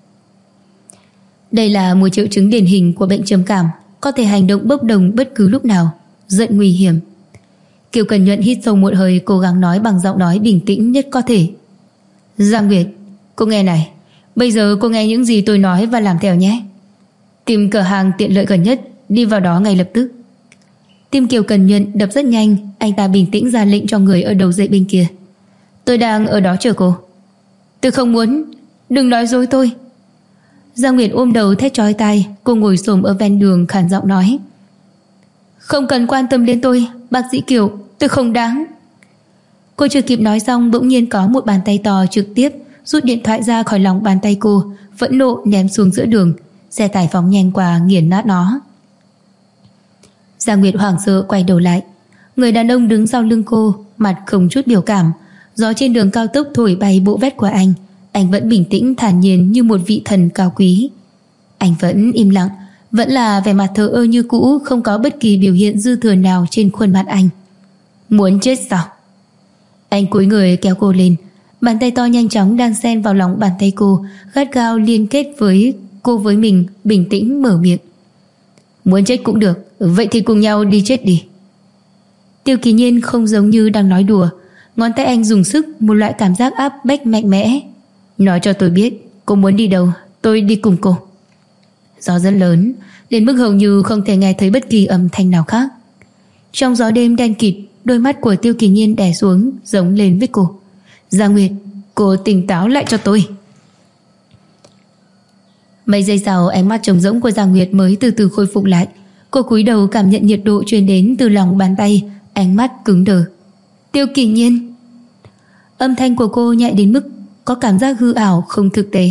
Đây là một triệu chứng điển hình của bệnh trầm cảm, có thể hành động bốc đồng bất cứ lúc nào, rất nguy hiểm. Kiều Cẩn Nhuận hít sâu một hơi, cố gắng nói bằng giọng nói bình tĩnh nhất có thể. Giang Nguyệt, cô nghe này, bây giờ cô nghe những gì tôi nói và làm theo nhé. Tìm cửa hàng tiện lợi gần nhất, đi vào đó ngay lập tức. Tim Kiều Cẩn Nhuận đập rất nhanh, anh ta bình tĩnh ra lệnh cho người ở đầu dãy bên kia. Tôi đang ở đó chờ cô. Tôi không muốn, đừng nói dối tôi. Giang Nguyệt ôm đầu thét chói tai, cô ngồi xổm ở ven đường khàn giọng nói. Không cần quan tâm đến tôi, bác sĩ Kiều, tôi không đáng. Cô chưa kịp nói xong, bỗng nhiên có một bàn tay to trực tiếp rút điện thoại ra khỏi lòng bàn tay cô, phẫn nộ ném xuống giữa đường. Xe tải phóng nhanh qua nghiền nát nó. Giang Nguyệt hoảng sợ quay đầu lại. Người đàn ông đứng sau lưng cô, mặt không chút biểu cảm. Gió trên đường cao tốc thổi bay bộ vest của anh vẫn bình tĩnh thản nhiên như một vị thần cao quý. Anh vẫn im lặng, vẫn là vẻ mặt thờ ơ như cũ, không có bất kỳ biểu hiện dư thừa nào trên khuôn mặt anh. Muốn chết sao? Anh cúi người kéo cô lên, bàn tay to nhanh chóng đan xen vào lòng bàn tay cô, gắt gao liên kết với cô với mình, bình tĩnh mở miệng. Muốn chết cũng được, vậy thì cùng nhau đi chết đi. Tiêu Kỳ Nhiên không giống như đang nói đùa, ngón tay anh dùng sức, một loại cảm giác áp bách mạnh mẽ. Nói cho tôi biết cô muốn đi đâu, tôi đi cùng cô. Gió rất lớn, đến mức hầu như không thể nghe thấy bất kỳ âm thanh nào khác. Trong gió đêm đen kịt, đôi mắt của Tiêu Kỳ Nhiên đè xuống, giống lên với cô. Giang Nguyệt, cô tỉnh táo lại cho tôi. Mấy giây sau, ánh mắt trống rỗng của Giang Nguyệt mới từ từ khôi phục lại. Cô cúi đầu cảm nhận nhiệt độ truyền đến từ lòng bàn tay, ánh mắt cứng đờ. Tiêu Kỳ Nhiên. Âm thanh của cô nhẹ đến mức có cảm giác hư ảo, không thực tế.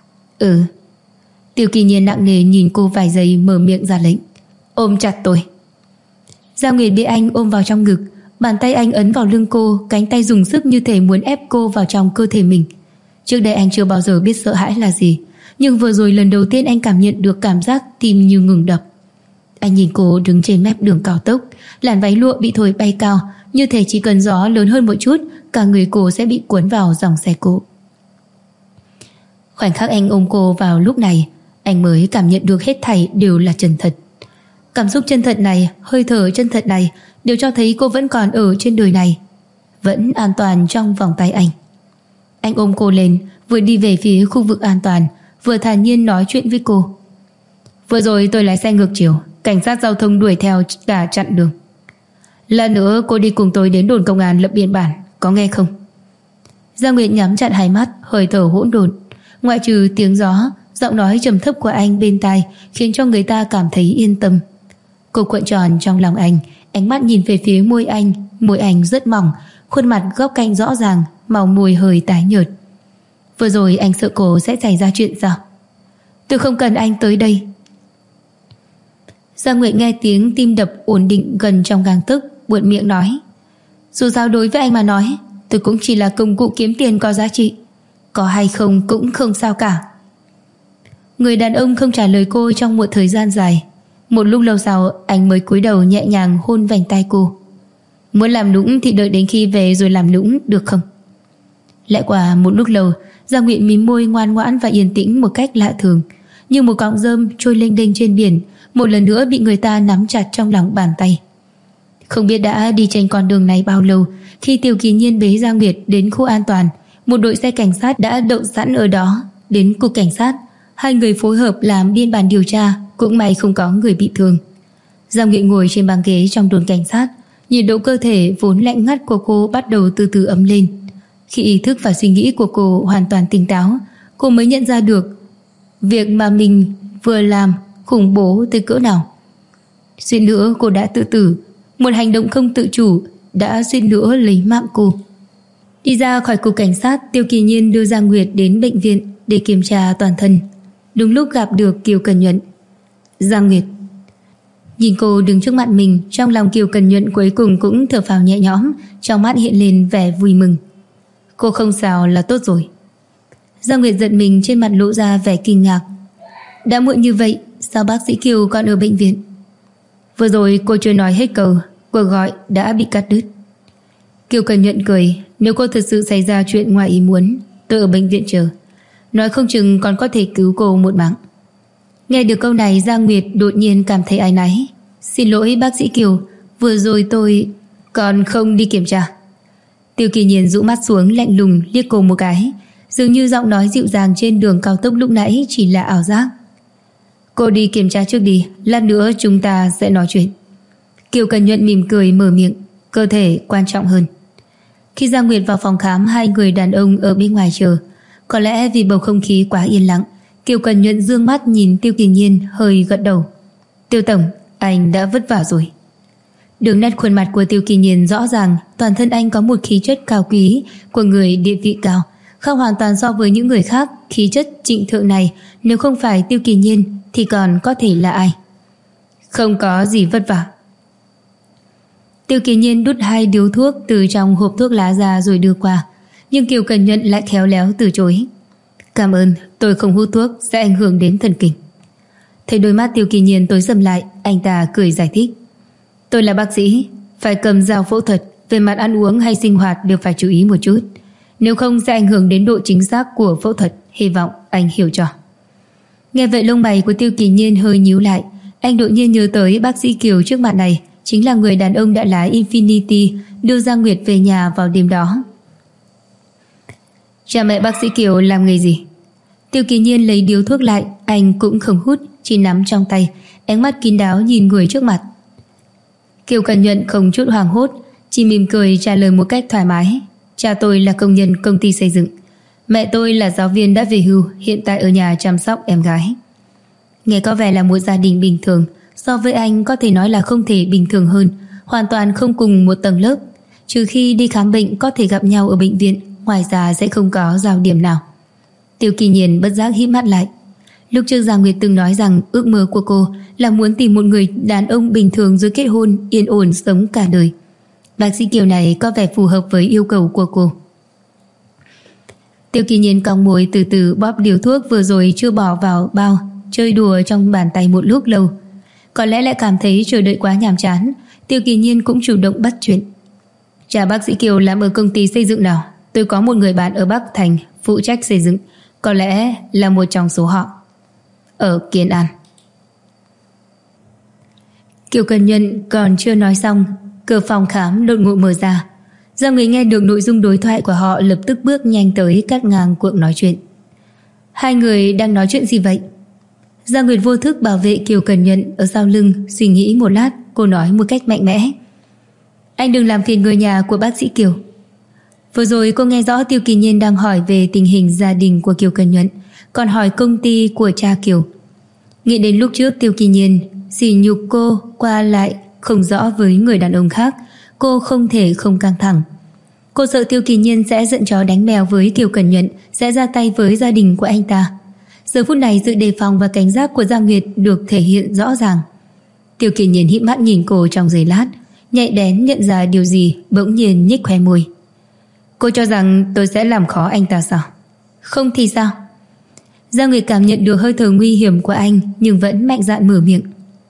Tiêu Kỳ Nhiên nặng nề nhìn cô vài giây, mở miệng ra lệnh. Ôm chặt tôi. Giang Nguyệt bị anh ôm vào trong ngực, bàn tay anh ấn vào lưng cô, cánh tay dùng sức như thể muốn ép cô vào trong cơ thể mình. Trước đây anh chưa bao giờ biết sợ hãi là gì, nhưng vừa rồi lần đầu tiên anh cảm nhận được cảm giác tim như ngừng đập. Anh nhìn cô đứng trên mép đường cao tốc, làn váy lụa bị thổi bay cao, như thể chỉ cần gió lớn hơn một chút, cả người cô sẽ bị cuốn vào dòng xe cộ. Khoảnh khắc anh ôm cô vào lúc này, anh mới cảm nhận được hết thảy đều là chân thật. Cảm xúc chân thật này, hơi thở chân thật này đều cho thấy cô vẫn còn ở trên đời này, vẫn an toàn trong vòng tay anh. Anh ôm cô lên, vừa đi về phía khu vực an toàn, vừa thản nhiên nói chuyện với cô. Vừa rồi tôi lái xe ngược chiều, cảnh sát giao thông đuổi theo cả chặn đường. Lần nữa cô đi cùng tôi đến đồn công an lập biên bản, có nghe không? Giang Nguyệt nhắm chặt hai mắt, hơi thở hỗn độn. Ngoại trừ tiếng gió, giọng nói trầm thấp của anh bên tai khiến cho người ta cảm thấy yên tâm. Cô cuộn tròn trong lòng anh, ánh mắt nhìn về phía môi anh rất mỏng, khuôn mặt góc cạnh rõ ràng, màu môi hơi tái nhợt. Vừa rồi anh sợ cô sẽ xảy ra chuyện sao? Tôi không cần anh tới đây. Giang Nguyệt nghe tiếng tim đập ổn định gần trong gang tấc, buột miệng nói. Dù sao đối với anh mà nói, tôi cũng chỉ là công cụ kiếm tiền có giá trị, có hay không cũng không sao cả. Người đàn ông không trả lời cô trong một thời gian dài. Một lúc lâu sau, anh mới cúi đầu nhẹ nhàng hôn vành tay cô. Muốn làm nũng thì đợi đến khi về rồi làm nũng, được không? Lại qua một lúc lâu, Giang Nguyệt mím môi ngoan ngoãn và yên tĩnh một cách lạ thường, như một cọng rơm trôi lênh đênh trên biển, một lần nữa bị người ta nắm chặt trong lòng bàn tay. Không biết đã đi trên con đường này bao lâu, khi Tiêu Kỳ Nhiên bế Giang Nguyệt đến khu an toàn, một đội xe cảnh sát đã đậu sẵn ở đó. Đến cục cảnh sát, hai người phối hợp làm biên bản điều tra, cũng may không có người bị thương. Giang Nguyệt ngồi trên băng ghế trong đồn cảnh sát, nhiệt độ cơ thể vốn lạnh ngắt của cô bắt đầu từ từ ấm lên. Khi ý thức và suy nghĩ của cô hoàn toàn tỉnh táo, cô mới nhận ra được việc mà mình vừa làm khủng bố tới cỡ nào. Suýt nữa cô đã tự tử. Một hành động không tự chủ đã suýt nữa lấy mạng cô. Đi ra khỏi cục cảnh sát, Tiêu Kỳ Nhiên đưa Giang Nguyệt đến bệnh viện để kiểm tra toàn thân. Đúng lúc gặp được Kiều Cần Nhuận. Giang Nguyệt. Nhìn cô đứng trước mặt mình, trong lòng Kiều Cần Nhuận cuối cùng cũng thở phào nhẹ nhõm, trong mắt hiện lên vẻ vui mừng. Cô không sao là tốt rồi. Giang Nguyệt giật mình, trên mặt lộ ra vẻ kinh ngạc. Đã muộn như vậy, sao bác sĩ Kiều còn ở bệnh viện? Vừa rồi cô chưa nói hết câu, cuộc gọi đã bị cắt đứt. Kiều Cần Nhuận cười. Nếu cô thật sự xảy ra chuyện ngoài ý muốn, tôi ở bệnh viện chờ, nói không chừng còn có thể cứu cô một mạng. Nghe được câu này, Giang Nguyệt đột nhiên cảm thấy áy náy. Xin lỗi bác sĩ Kiều, vừa rồi tôi còn không đi kiểm tra. Tiêu Kỳ Nhiên rũ mắt xuống, lạnh lùng liếc cô một cái, dường như giọng nói dịu dàng trên đường cao tốc lúc nãy chỉ là ảo giác. Cô đi kiểm tra trước đi, lát nữa chúng ta sẽ nói chuyện. Kiều Cần Nhuận mỉm cười mở miệng. Cơ thể quan trọng hơn. Khi Giang Nguyệt vào phòng khám, hai người đàn ông ở bên ngoài chờ. Có lẽ vì bầu không khí quá yên lặng, Kiều Cần Nhuận dương mắt nhìn Tiêu Kỳ Nhiên, hơi gật đầu. Tiêu tổng, anh đã vất vả rồi. Đường nét khuôn mặt của Tiêu Kỳ Nhiên rõ ràng, toàn thân anh có một khí chất cao quý của người địa vị cao, khác hoàn toàn so với những người khác. Khí chất trịnh thượng này, nếu không phải Tiêu Kỳ Nhiên thì còn có thể là ai? Không có gì vất vả. Tiêu Kỳ Nhiên đút 2 điếu thuốc từ trong hộp thuốc lá ra rồi đưa qua, nhưng Kiều Cần Nhuận lại khéo léo từ chối. Cảm ơn, tôi không hút thuốc, sẽ ảnh hưởng đến thần kinh. Thấy đôi mắt Tiêu Kỳ Nhiên tối sầm lại, anh ta cười giải thích. Tôi là bác sĩ, phải cầm dao phẫu thuật, về mặt ăn uống hay sinh hoạt đều phải chú ý một chút, nếu không sẽ ảnh hưởng đến độ chính xác của phẫu thuật. Hy vọng anh hiểu cho. Nghe vậy lông mày của Tiêu Kỳ Nhiên hơi nhíu lại. Anh đột nhiên nhớ tới bác sĩ Kiều trước mặt này chính là người đàn ông đã lái Infinity đưa Giang Nguyệt về nhà vào đêm đó. Cha mẹ bác sĩ Kiều làm nghề gì? Tiêu Kỳ Nhiên lấy điếu thuốc lại. Anh cũng không hút, chỉ nắm trong tay, ánh mắt kín đáo nhìn người trước mặt. Kiều Cần Nhuận không chút hoảng hốt, chỉ mỉm cười trả lời một cách thoải mái. Cha tôi là công nhân công ty xây dựng, mẹ tôi là giáo viên đã về hưu, hiện tại ở nhà chăm sóc em gái. Nghe có vẻ là một gia đình bình thường, so với anh có thể nói là không thể bình thường hơn, hoàn toàn không cùng một tầng lớp. Trừ khi đi khám bệnh có thể gặp nhau ở bệnh viện, ngoài ra sẽ không có giao điểm nào. Tiêu Kỳ Nhiên bất giác híp mắt lại. Lúc trước Giang Nguyệt từng nói rằng ước mơ của cô là muốn tìm một người đàn ông bình thường rồi kết hôn, yên ổn sống cả đời. Bác sĩ Kiều này có vẻ phù hợp với yêu cầu của cô. Tiêu Kỳ Nhiên cong môi từ từ bóp điếu thuốc vừa rồi chưa bỏ vào bao, chơi đùa trong bàn tay một lúc lâu. Có lẽ lại cảm thấy chờ đợi quá nhàm chán, Tiêu Kỳ Nhiên cũng chủ động bắt chuyện. Cha bác sĩ Kiều làm ở công ty xây dựng nào? Tôi có một người bạn ở Bắc Thành phụ trách xây dựng, có lẽ là một trong số họ. Ở Kiến An. Kiều Cần Nhuận còn chưa nói xong, cửa phòng khám đột ngột mở ra. Giang Nguyệt nghe được nội dung đối thoại của họ, lập tức bước nhanh tới cắt ngang cuộc nói chuyện. Hai người đang nói chuyện gì vậy? Giang Nguyệt vô thức bảo vệ Kiều Cần Nhuận ở sau lưng, suy nghĩ một lát, cô nói một cách mạnh mẽ. Anh đừng làm phiền người nhà của bác sĩ Kiều. Vừa rồi cô nghe rõ Tiêu Kỳ Nhiên đang hỏi về tình hình gia đình của Kiều Cần Nhuận, còn hỏi công ty của cha Kiều. Nghĩ đến lúc trước Tiêu Kỳ Nhiên sỉ nhục cô qua lại không rõ với người đàn ông khác, cô không thể không căng thẳng. Cô sợ Tiêu Kỳ Nhiên sẽ giận chó đánh mèo với Kiều Cần Nhuận, sẽ ra tay với gia đình của anh ta. Giờ phút này sự đề phòng và cảnh giác của Giang Nguyệt được thể hiện rõ ràng. Tiêu Kỳ Nhiên híp mắt nhìn cô trong giây lát, nhạy bén nhận ra điều gì, bỗng nhiên nhếch khóe môi. Cô cho rằng tôi sẽ làm khó anh ta sao? Không thì sao? Giang Nguyệt cảm nhận được hơi thở nguy hiểm của anh, nhưng vẫn mạnh dạn mở miệng.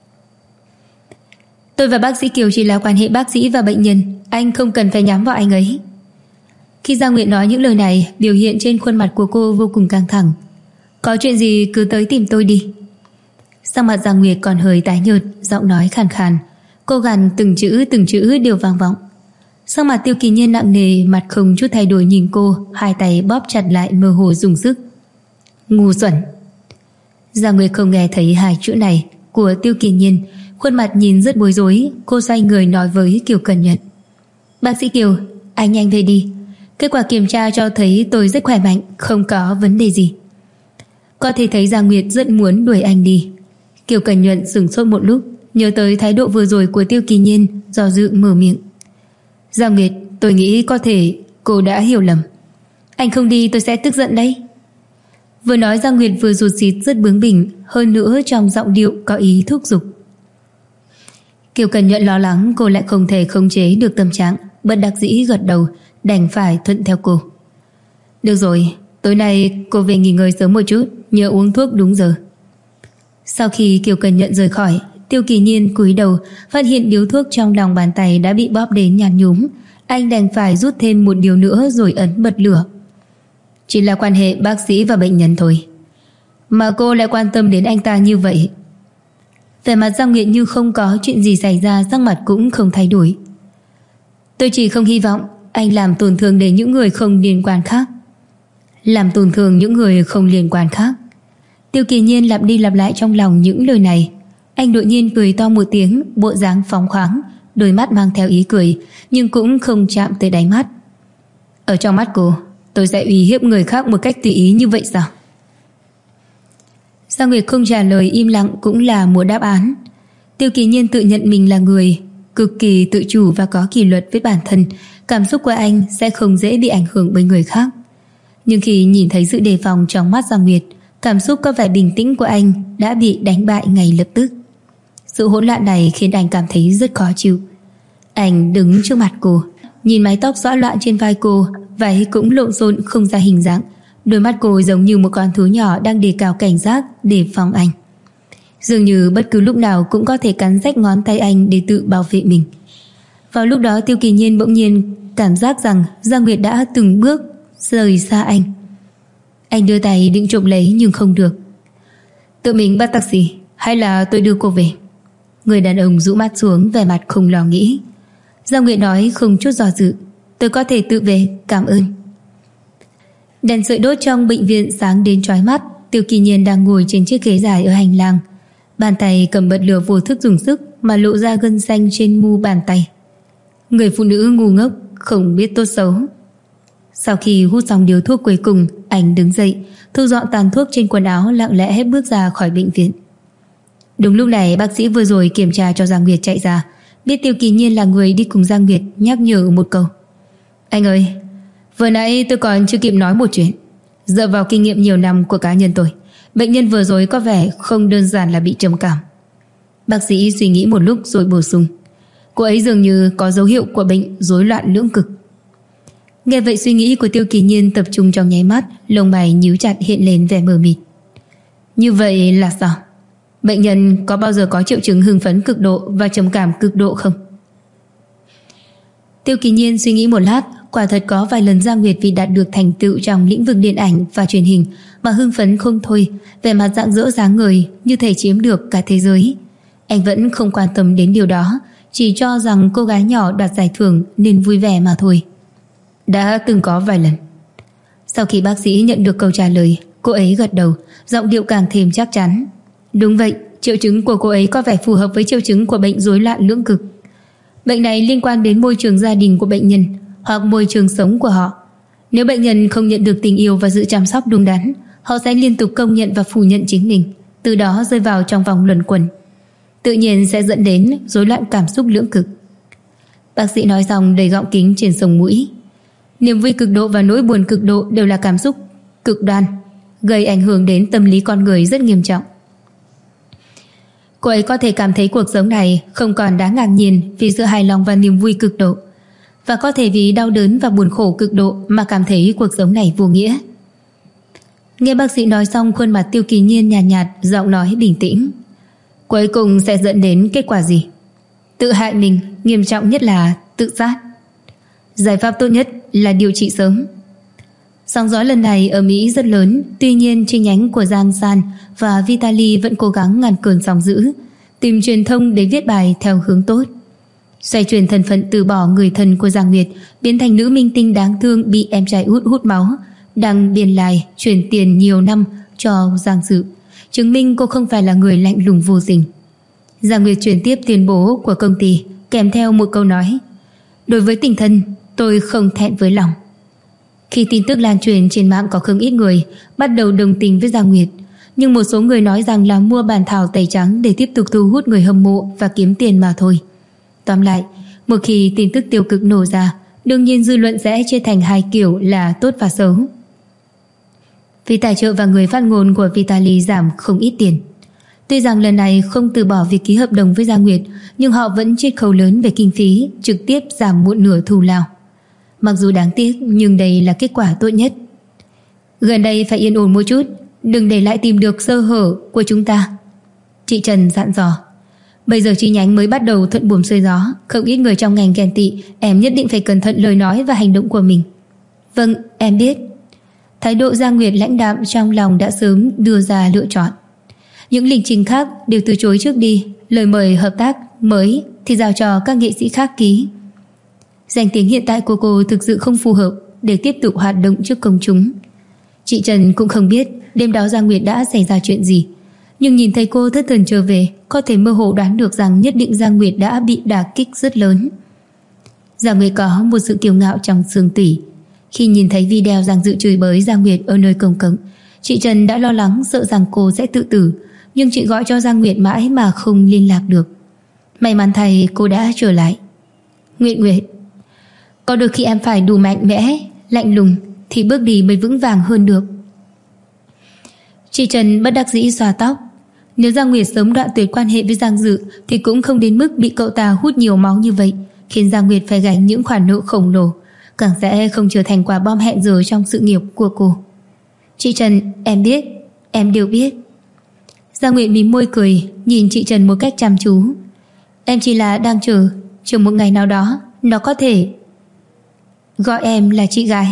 Tôi và bác sĩ Kiều chỉ là quan hệ bác sĩ và bệnh nhân, anh không cần phải nhắm vào anh ấy. Khi Giang Nguyệt nói những lời này, biểu hiện trên khuôn mặt của cô vô cùng căng thẳng. Có chuyện gì cứ tới tìm tôi đi. Sắc mặt Giang Nguyệt còn hơi tái nhợt, giọng nói khàn khàn, cô gằn từng chữ đều vang vọng. Sắc mặt Tiêu Kỳ Nhiên nặng nề, mặt không chút thay đổi nhìn cô, hai tay bóp chặt lại mơ hồ dùng sức. Ngu xuẩn. Giang Nguyệt không nghe thấy hai chữ này của Tiêu Kỳ Nhiên, khuôn mặt nhìn rất bối rối. Cô xoay người nói với Kiều Cần Nhuận. Bác sĩ Kiều, anh nhanh về đi, Kết quả kiểm tra cho thấy tôi rất khỏe mạnh, không có vấn đề gì. Có thể thấy Giang Nguyệt rất muốn đuổi anh đi. Kiều Cẩn Nhuận sửng sốt một lúc, nhớ tới thái độ vừa rồi của Tiêu Kỳ Nhiên, do dự mở miệng. Giang Nguyệt, tôi nghĩ có thể cô đã hiểu lầm. Anh không đi tôi sẽ tức giận đấy. Vừa nói Giang Nguyệt vừa rụt rịt rất bướng bỉnh, hơn nữa trong giọng điệu có ý thúc giục. Kiều Cẩn Nhuận lo lắng cô lại không thể khống chế được tâm trạng, bất đắc dĩ gật đầu, đành phải thuận theo cô. Được rồi, tối nay cô về nghỉ ngơi sớm một chút, nhớ uống thuốc đúng giờ. Sau khi Kiều Cẩn Nhuận rời khỏi, Tiêu Kỳ Nhiên cúi đầu phát hiện điếu thuốc trong lòng bàn tay đã bị bóp đến nhàn nhúm. Anh đành phải rút thêm một điều nữa rồi ấn bật lửa. Chỉ là quan hệ bác sĩ và bệnh nhân thôi, mà cô lại quan tâm đến anh ta như vậy. Vẻ mặt Giang Nguyệt như không có chuyện gì xảy ra, sắc mặt cũng không thay đổi. Tôi chỉ không hy vọng anh làm tổn thương đến những người không liên quan khác. Làm tổn thương những người không liên quan khác. Tiêu Kỳ Nhiên lặp đi lặp lại trong lòng những lời này. Anh đột nhiên cười to một tiếng, bộ dáng phóng khoáng, đôi mắt mang theo ý cười, nhưng cũng không chạm tới đáy mắt. Ở trong mắt cô, tôi sẽ uy hiếp người khác một cách tùy ý như vậy sao? Giang Nguyệt không trả lời, im lặng cũng là một đáp án. Tiêu Kỳ Nhiên tự nhận mình là người cực kỳ tự chủ và có kỷ luật với bản thân. Cảm xúc của anh sẽ không dễ bị ảnh hưởng bởi người khác. Nhưng khi nhìn thấy sự đề phòng trong mắt Giang Nguyệt, cảm xúc có vẻ bình tĩnh của anh đã bị đánh bại ngay lập tức. Sự hỗn loạn này khiến anh cảm thấy rất khó chịu. Anh đứng trước mặt cô, nhìn mái tóc xõa loạn trên vai cô, váy cũng lộn xộn không ra hình dáng. Đôi mắt cô giống như một con thú nhỏ đang đề cao cảnh giác để phòng anh. Dường như bất cứ lúc nào cũng có thể cắn rách ngón tay anh để tự bảo vệ mình. Vào lúc đó Tiêu Kỳ Nhiên bỗng nhiên cảm giác rằng Giang Nguyệt đã từng bước rời xa anh. Anh đưa tay định chụp lấy nhưng không được. Tự mình bắt taxi hay là tôi đưa cô về? Người đàn ông rũ mắt xuống, vẻ mặt không lo nghĩ. Giang Nguyệt nói không chút do dự. Tôi có thể tự về, cảm ơn. Đèn sưởi đốt trong bệnh viện sáng đến chói mắt. Tiêu Kỳ Nhiên đang ngồi trên chiếc ghế dài ở hành lang, bàn tay cầm bật lửa vô thức dùng sức mà lộ ra gân xanh trên mu bàn tay. Người phụ nữ ngu ngốc, không biết tốt xấu. Sau khi hút xong điếu thuốc cuối cùng, anh đứng dậy, thu dọn tàn thuốc trên quần áo, lặng lẽ bước ra khỏi bệnh viện. Đúng lúc này bác sĩ vừa rồi kiểm tra cho Giang Nguyệt chạy ra, biết Tiêu Kỳ Nhiên là người đi cùng Giang Nguyệt, nhắc nhở một câu. Anh ơi, vừa nãy tôi còn chưa kịp nói một chuyện. Dựa vào kinh nghiệm nhiều năm của cá nhân tôi, bệnh nhân vừa rồi có vẻ không đơn giản là bị trầm cảm. Bác sĩ suy nghĩ một lúc rồi bổ sung. Cô ấy dường như có dấu hiệu của bệnh rối loạn lưỡng cực. Nghe vậy suy nghĩ của Tiêu Kỳ Nhiên tập trung trong nháy mắt, lông mày nhíu chặt hiện lên vẻ mờ mịt. Như vậy là sao? Bệnh nhân có bao giờ có triệu chứng hưng phấn cực độ và trầm cảm cực độ không? Tiêu Kỳ Nhiên suy nghĩ một lát, quả thật có vài lần Giang Nguyệt vì đạt được thành tựu trong lĩnh vực điện ảnh và truyền hình mà hưng phấn không thôi, vẻ mặt rạng rỡ sáng ngời như thể chiếm được cả thế giới. Anh vẫn không quan tâm đến điều đó, chỉ cho rằng cô gái nhỏ đoạt giải thưởng nên vui vẻ mà thôi. Đã từng có vài lần. Sau khi bác sĩ nhận được câu trả lời, cô ấy gật đầu, giọng điệu càng thêm chắc chắn. Đúng vậy, triệu chứng của cô ấy có vẻ phù hợp với triệu chứng của bệnh rối loạn lưỡng cực. Bệnh này liên quan đến môi trường gia đình của bệnh nhân hoặc môi trường sống của họ. Nếu bệnh nhân không nhận được tình yêu và sự chăm sóc đúng đắn, họ sẽ liên tục công nhận và phủ nhận chính mình, từ đó rơi vào trong vòng luẩn quẩn, tự nhiên sẽ dẫn đến rối loạn cảm xúc lưỡng cực. Bác sĩ nói xong đầy gọng kính trên sống mũi. Niềm vui cực độ và nỗi buồn cực độ đều là cảm xúc cực đoan, gây ảnh hưởng đến tâm lý con người rất nghiêm trọng. Cô ấy có thể cảm thấy cuộc sống này không còn đáng ngạc nhiên vì sự hài lòng và niềm vui cực độ, và có thể vì đau đớn và buồn khổ cực độ mà cảm thấy cuộc sống này vô nghĩa. Nghe bác sĩ nói xong, khuôn mặt Tiêu Kỳ Nhiên nhàn nhạt, giọng nói bình tĩnh. Cuối cùng sẽ dẫn đến kết quả gì? Tự hại mình, nghiêm trọng nhất là tự sát. Giải pháp tốt nhất là điều trị sớm. Sóng gió lần này ở Mỹ rất lớn, tuy nhiên chi nhánh của Giang San và Vitaly vẫn cố gắng ngăn cơn sóng dữ, tìm truyền thông để viết bài theo hướng tốt. Xoay chuyển thân phận từ bỏ người thân của Giang Nguyệt, biến thành nữ minh tinh đáng thương bị em trai út hút máu, đăng biên lai chuyển tiền nhiều năm cho Giang Dự, chứng minh cô không phải là người lạnh lùng vô tình. Giang Nguyệt chuyển tiếp tuyên bố của công ty kèm theo một câu nói: đối với tình thân tôi không thẹn với lòng. Khi tin tức lan truyền trên mạng, có không ít người bắt đầu đồng tình với Giang Nguyệt, nhưng một số người nói rằng là mua bản thảo tẩy trắng để tiếp tục thu hút người hâm mộ và kiếm tiền mà thôi. Tóm lại, một khi tin tức tiêu cực nổ ra, đương nhiên dư luận sẽ chia thành hai kiểu là tốt và xấu. Phí tài trợ và người phát ngôn của Vitaly giảm không ít tiền. Tuy rằng lần này không từ bỏ việc ký hợp đồng với Giang Nguyệt, nhưng họ vẫn chiết khấu lớn về kinh phí, trực tiếp giảm một nửa thù lao. Mặc dù đáng tiếc, nhưng đây là kết quả tốt nhất. Gần đây phải yên ổn một chút, đừng để lại tìm được sơ hở của chúng ta, chị Trần dặn dò. Bây giờ chi nhánh mới bắt đầu thuận buồm xuôi gió, không ít người trong ngành ghen tị, em nhất định phải cẩn thận lời nói và hành động của mình. Vâng, em biết. Thái độ Giang Nguyệt lãnh đạm, trong lòng đã sớm đưa ra lựa chọn. Những lịch trình khác đều từ chối trước đi, lời mời hợp tác mới thì giao cho các nghệ sĩ khác ký. Danh tiếng hiện tại của cô thực sự không phù hợp để tiếp tục hoạt động trước công chúng. Chị Trần cũng không biết đêm đó Giang Nguyệt đã xảy ra chuyện gì, nhưng nhìn thấy cô thất thần trở về, có thể mơ hồ đoán được rằng nhất định Giang Nguyệt đã bị đả kích rất lớn. Giang Nguyệt có một sự kiêu ngạo trong xương tủy. Khi nhìn thấy video Giang Dự chửi bới Giang Nguyệt ở nơi công cộng, chị Trần đã lo lắng sợ rằng cô sẽ tự tử, nhưng chị gọi cho Giang Nguyệt mãi mà không liên lạc được. May mắn thay cô đã trở lại. Nguyệt, có đôi khi em phải đủ mạnh mẽ, lạnh lùng thì bước đi mới vững vàng hơn được. Chị Trần bất đắc dĩ xoa tóc. Nếu Giang Nguyệt sớm đoạn tuyệt quan hệ với Giang Dự thì cũng không đến mức bị cậu ta hút nhiều máu như vậy, khiến Giang Nguyệt phải gánh những khoản nợ khổng lồ, càng sẽ không trở thành quả bom hẹn giờ trong sự nghiệp của cô. Chị Trần, em biết, em đều biết. Giang Nguyệt mím môi cười, nhìn chị Trần một cách chăm chú. Em chỉ là đang chờ một ngày nào đó nó có thể gọi em là chị gái.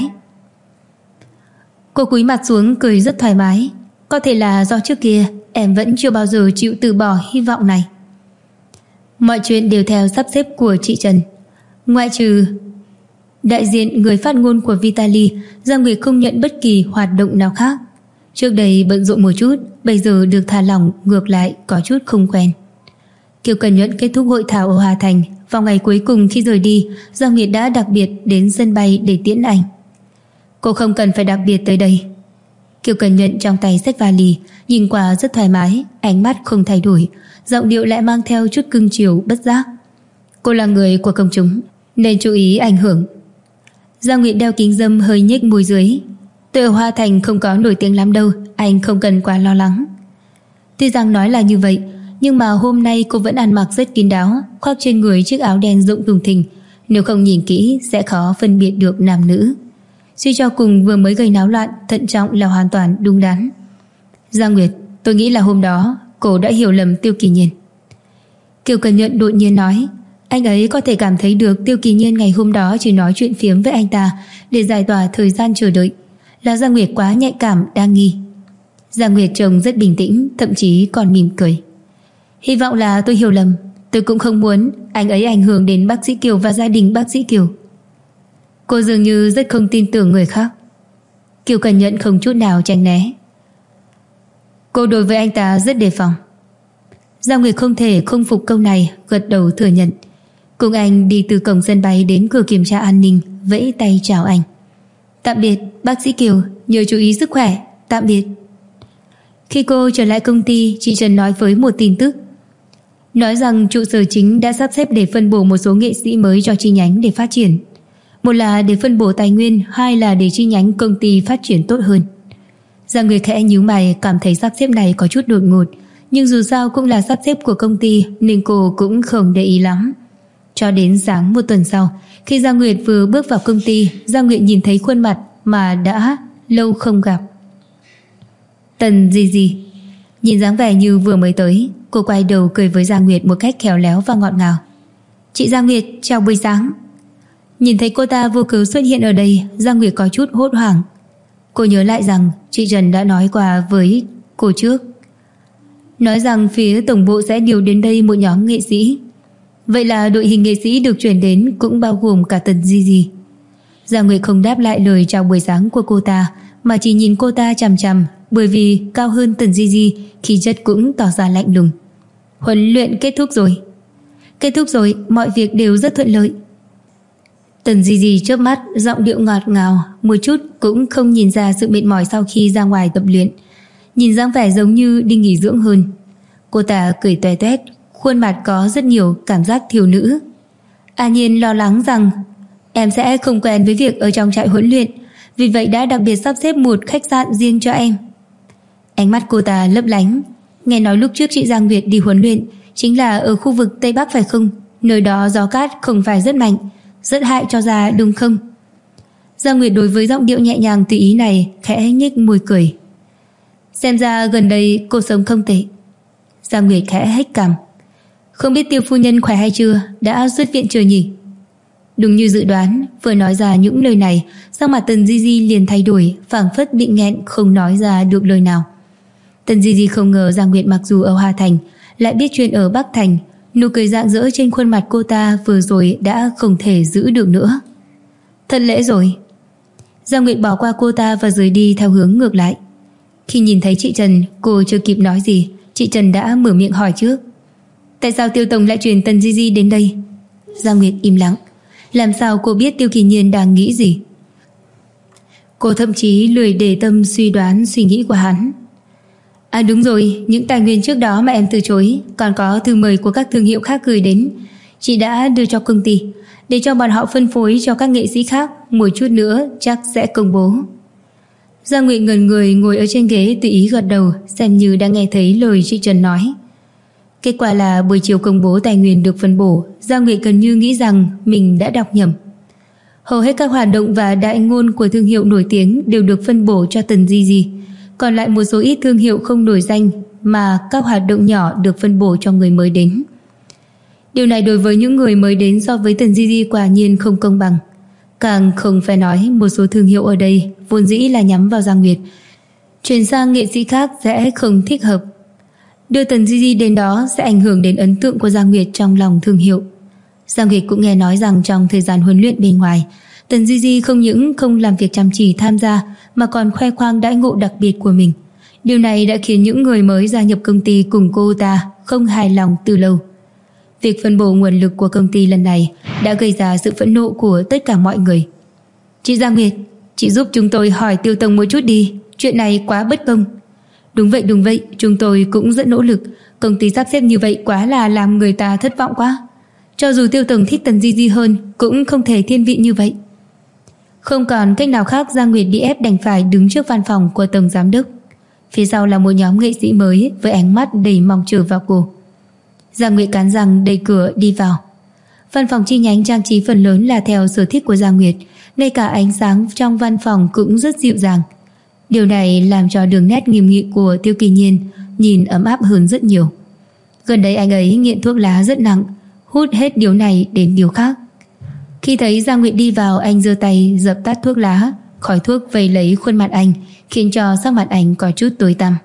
Cô cúi mặt xuống cười rất thoải mái. Có thể là do trước kia em vẫn chưa bao giờ chịu từ bỏ hy vọng này. Mọi chuyện đều theo sắp xếp của chị Trần. Ngoại trừ đại diện người phát ngôn của Vitaly, Giang Nguyệt không nhận bất kỳ hoạt động nào khác. Trước đây bận rộn một chút, bây giờ được thả lỏng, ngược lại có chút không quen. Kiều Cần Nhuận kết thúc hội thảo ở Hà Thành. Vào ngày cuối cùng khi rời đi, Giang Nguyệt đã đặc biệt đến sân bay để tiễn anh. Cô không cần phải đặc biệt tới đây. Kiều Cần Nhuận trong tay xách vali, nhìn qua rất thoải mái, ánh mắt không thay đổi, giọng điệu lại mang theo chút cưng chiều bất giác. Cô là người của công chúng nên chú ý ảnh hưởng. Giang Nguyệt đeo kính râm, hơi nhếch môi dưới. Tôi ở Hoa Thành không có nổi tiếng lắm đâu, anh không cần quá lo lắng. Tuy rằng nói là như vậy, nhưng mà hôm nay cô vẫn ăn mặc rất kín đáo, khoác trên người chiếc áo đen rộng thùng thình, nếu không nhìn kỹ sẽ khó phân biệt được nam nữ. Suy cho cùng vừa mới gây náo loạn, thận trọng là hoàn toàn đúng đắn. Giang Nguyệt, tôi nghĩ là hôm đó cô đã hiểu lầm Tiêu Kỳ Nhiên. Kiều Cần Nhuận đột nhiên nói. Anh ấy có thể cảm thấy được Tiêu Kỳ Nhiên ngày hôm đó chỉ nói chuyện phiếm với anh ta để giải tỏa thời gian chờ đợi, là Giang Nguyệt quá nhạy cảm, đa nghi. Giang Nguyệt trông rất bình tĩnh, thậm chí còn mỉm cười. Hy vọng là tôi hiểu lầm, tôi cũng không muốn anh ấy ảnh hưởng đến bác sĩ Kiều và gia đình bác sĩ Kiều. Cô dường như rất không tin tưởng người khác. Kiều Cần Nhuận không chút nào tránh né. Cô đối với anh ta rất đề phòng. Giang Nguyệt không thể không phục câu này, gật đầu thừa nhận. Cùng anh đi từ cổng sân bay đến cửa kiểm tra an ninh, vẫy tay chào anh. Tạm biệt bác sĩ Kiều, nhớ chú ý sức khỏe, tạm biệt. Khi cô trở lại công ty, chị Trần nói với một tin tức, nói rằng trụ sở chính đã sắp xếp để phân bổ một số nghệ sĩ mới cho chi nhánh để phát triển. Một là để phân bổ tài nguyên, hai là để chi nhánh công ty phát triển tốt hơn. Giang Nguyệt khẽ nhíu mày, cảm thấy sắp xếp này có chút đột ngột, nhưng dù sao cũng là sắp xếp của công ty nên cô cũng không để ý lắm. Cho đến sáng một tuần sau, khi Giang Nguyệt vừa bước vào công ty, Giang Nguyệt nhìn thấy khuôn mặt mà đã lâu không gặp. Tần gì. Nhìn dáng vẻ như vừa mới tới, cô quay đầu cười với Giang Nguyệt một cách khéo léo và ngọt ngào. Chị Giang Nguyệt, chào buổi sáng. Nhìn thấy cô ta vô cớ xuất hiện ở đây, Giang Nguyệt có chút hốt hoảng. Cô nhớ lại rằng chị Trần đã nói qua với cô trước, nói rằng phía tổng bộ sẽ điều đến đây một nhóm nghệ sĩ. Vậy là đội hình nghệ sĩ được chuyển đến cũng bao gồm cả Tần Di. Giang Nguyệt không đáp lại lời chào buổi sáng của cô ta, mà chỉ nhìn cô ta chằm chằm, bởi vì cao hơn Tần Di, khí chất cũng tỏ ra lạnh lùng. Huấn luyện kết thúc rồi. Kết thúc rồi, mọi việc đều rất thuận lợi. Tần Di Di chớp mắt, giọng điệu ngọt ngào, một chút cũng không nhìn ra sự mệt mỏi sau khi ra ngoài tập luyện. Nhìn dáng vẻ giống như đi nghỉ dưỡng hơn. Cô ta cười toe toét, khuôn mặt có rất nhiều cảm giác thiếu nữ. A Nhiên lo lắng rằng em sẽ không quen với việc ở trong trại huấn luyện, vì vậy đã đặc biệt sắp xếp một khách sạn riêng cho em. Ánh mắt cô ta lấp lánh. Nghe nói lúc trước chị Giang Nguyệt đi huấn luyện chính là ở khu vực Tây Bắc phải không? Nơi đó gió cát không phải rất mạnh, rất hại cho da đúng không? Giang Nguyệt đối với giọng điệu nhẹ nhàng tùy ý này khẽ nhếch môi cười. Xem ra gần đây cô sống không tệ. Giang Nguyệt khẽ hếch cằm. Không biết Tiêu phu nhân khỏe hay chưa, đã xuất viện chưa nhỉ? Đúng như dự đoán, vừa nói ra những lời này, sắc mặt Tần Di Di liền thay đổi, phảng phất bị nghẹn không nói ra được lời nào. Tần Di Di không ngờ Giang Nguyệt mặc dù ở Hoa Thành lại biết chuyện ở Bắc Thành. Nụ cười rạng rỡ trên khuôn mặt cô ta vừa rồi đã không thể giữ được nữa. Thật lễ rồi. Giang Nguyệt bỏ qua cô ta và rời đi theo hướng ngược lại. Khi nhìn thấy chị Trần, cô chưa kịp nói gì, chị Trần đã mở miệng hỏi trước. Tại sao Tiêu tổng lại truyền Tần Di Di đến đây? Giang Nguyệt im lặng. Làm sao cô biết Tiêu Kỳ Nhiên đang nghĩ gì? Cô thậm chí lười để tâm suy đoán suy nghĩ của hắn. À đúng rồi, những tài nguyên trước đó mà em từ chối, còn có thư mời của các thương hiệu khác gửi đến, chị đã đưa cho công ty để cho bọn họ phân phối cho các nghệ sĩ khác. Một chút nữa chắc sẽ công bố. Giang Nguyệt ngẩn người ngồi ở trên ghế tùy ý gật đầu, xem như đã nghe thấy lời chị Trần nói. Kết quả là buổi chiều công bố tài nguyên được phân bổ, Giang Nguyệt gần như nghĩ rằng mình đã đọc nhầm. Hầu hết các hoạt động và đại ngôn của thương hiệu nổi tiếng đều được phân bổ cho Tần Di Di, còn lại một số ít thương hiệu không nổi danh mà các hoạt động nhỏ được phân bổ cho người mới đến. Điều này đối với những người mới đến so với Tần Di Di quả nhiên không công bằng. Càng không phải nói một số thương hiệu ở đây vốn dĩ là nhắm vào Giang Nguyệt, chuyển sang nghệ sĩ khác sẽ không thích hợp. Đưa Tần Di Di đến đó sẽ ảnh hưởng đến ấn tượng của Giang Nguyệt trong lòng thương hiệu. Giang Nguyệt cũng nghe nói rằng trong thời gian huấn luyện bên ngoài, Tần Di Di không những không làm việc chăm chỉ tham gia mà còn khoe khoang đãi ngộ đặc biệt của mình. Điều này đã khiến những người mới gia nhập công ty cùng cô ta không hài lòng từ lâu. Việc phân bổ nguồn lực của công ty lần này đã gây ra sự phẫn nộ của tất cả mọi người. Chị Giang Nguyệt, chị giúp chúng tôi hỏi Tiêu tổng một chút đi, chuyện này quá bất công. Đúng vậy, chúng tôi cũng rất nỗ lực, công ty sắp xếp như vậy quá là làm người ta thất vọng quá. Cho dù Tiêu tổng thích Tần Di Di hơn cũng không thể thiên vị như vậy. Không còn cách nào khác, Giang Nguyệt bị ép đành phải đứng trước văn phòng của tổng giám đốc. Phía sau là một nhóm nghệ sĩ mới với ánh mắt đầy mong chờ vào cô. Giang Nguyệt cắn răng đẩy cửa đi vào. Văn phòng chi nhánh trang trí phần lớn là theo sở thích của Giang Nguyệt, ngay cả ánh sáng trong văn phòng cũng rất dịu dàng. Điều này làm cho đường nét nghiêm nghị của Tiêu Kỳ Nhiên nhìn ấm áp hơn rất nhiều. Gần đây anh ấy nghiện thuốc lá rất nặng, hút hết điều này đến điều khác. Khi thấy Giang Nguyệt đi vào, anh giơ tay dập tắt thuốc lá, khói thuốc vây lấy khuôn mặt anh, khiến cho sắc mặt anh có chút tối tăm.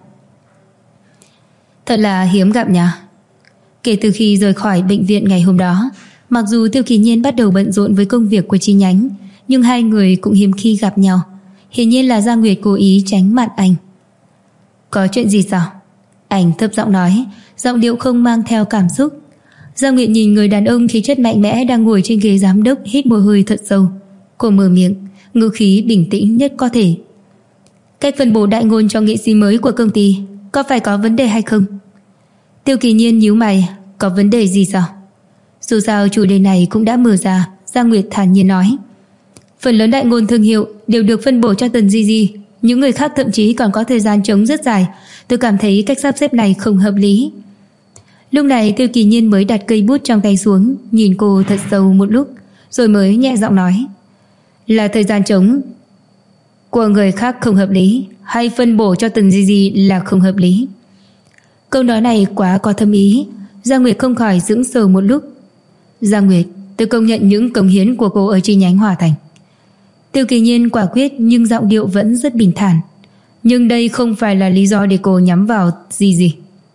Thật là hiếm gặp nhỉ. Kể từ khi rời khỏi bệnh viện ngày hôm đó, mặc dù Tiêu Kỳ Nhiên bắt đầu bận rộn với công việc của chi nhánh, nhưng hai người cũng hiếm khi gặp nhau. Hiển nhiên là Giang Nguyệt cố ý tránh mặt anh. Có chuyện gì sao? Anh thấp giọng nói, giọng điệu không mang theo cảm xúc. Giang Nguyệt nhìn người đàn ông khí chất mạnh mẽ đang ngồi trên ghế giám đốc, hít một hơi thật sâu. Cô mở miệng, ngữ khí bình tĩnh nhất có thể. Cách phân bổ đại ngôn cho nghệ sĩ mới của công ty có phải có vấn đề hay không? Tiêu Kỳ Nhiên nhíu mày, có vấn đề gì sao? Dù sao chủ đề này cũng đã mở ra, Giang Nguyệt thản nhiên nói. Phần lớn đại ngôn thương hiệu đều được phân bổ cho Tần Di Di, những người khác thậm chí còn có thời gian trống rất dài. Tôi cảm thấy cách sắp xếp này không hợp lý. Lúc này Tiêu Kỳ Nhiên mới đặt cây bút trong tay xuống, nhìn cô thật sâu một lúc, rồi mới nhẹ giọng nói. Là thời gian trống của người khác không hợp lý, hay phân bổ cho Tần Di Di là không hợp lý? Câu nói này quá có thâm ý. Giang Nguyệt không khỏi sững sờ một lúc. Giang Nguyệt, tôi công nhận những cống hiến của cô ở chi nhánh Hòa Thành. Tiêu Kỳ Nhiên quả quyết nhưng giọng điệu vẫn rất bình thản. Nhưng đây không phải là lý do để cô nhắm vào Di Di.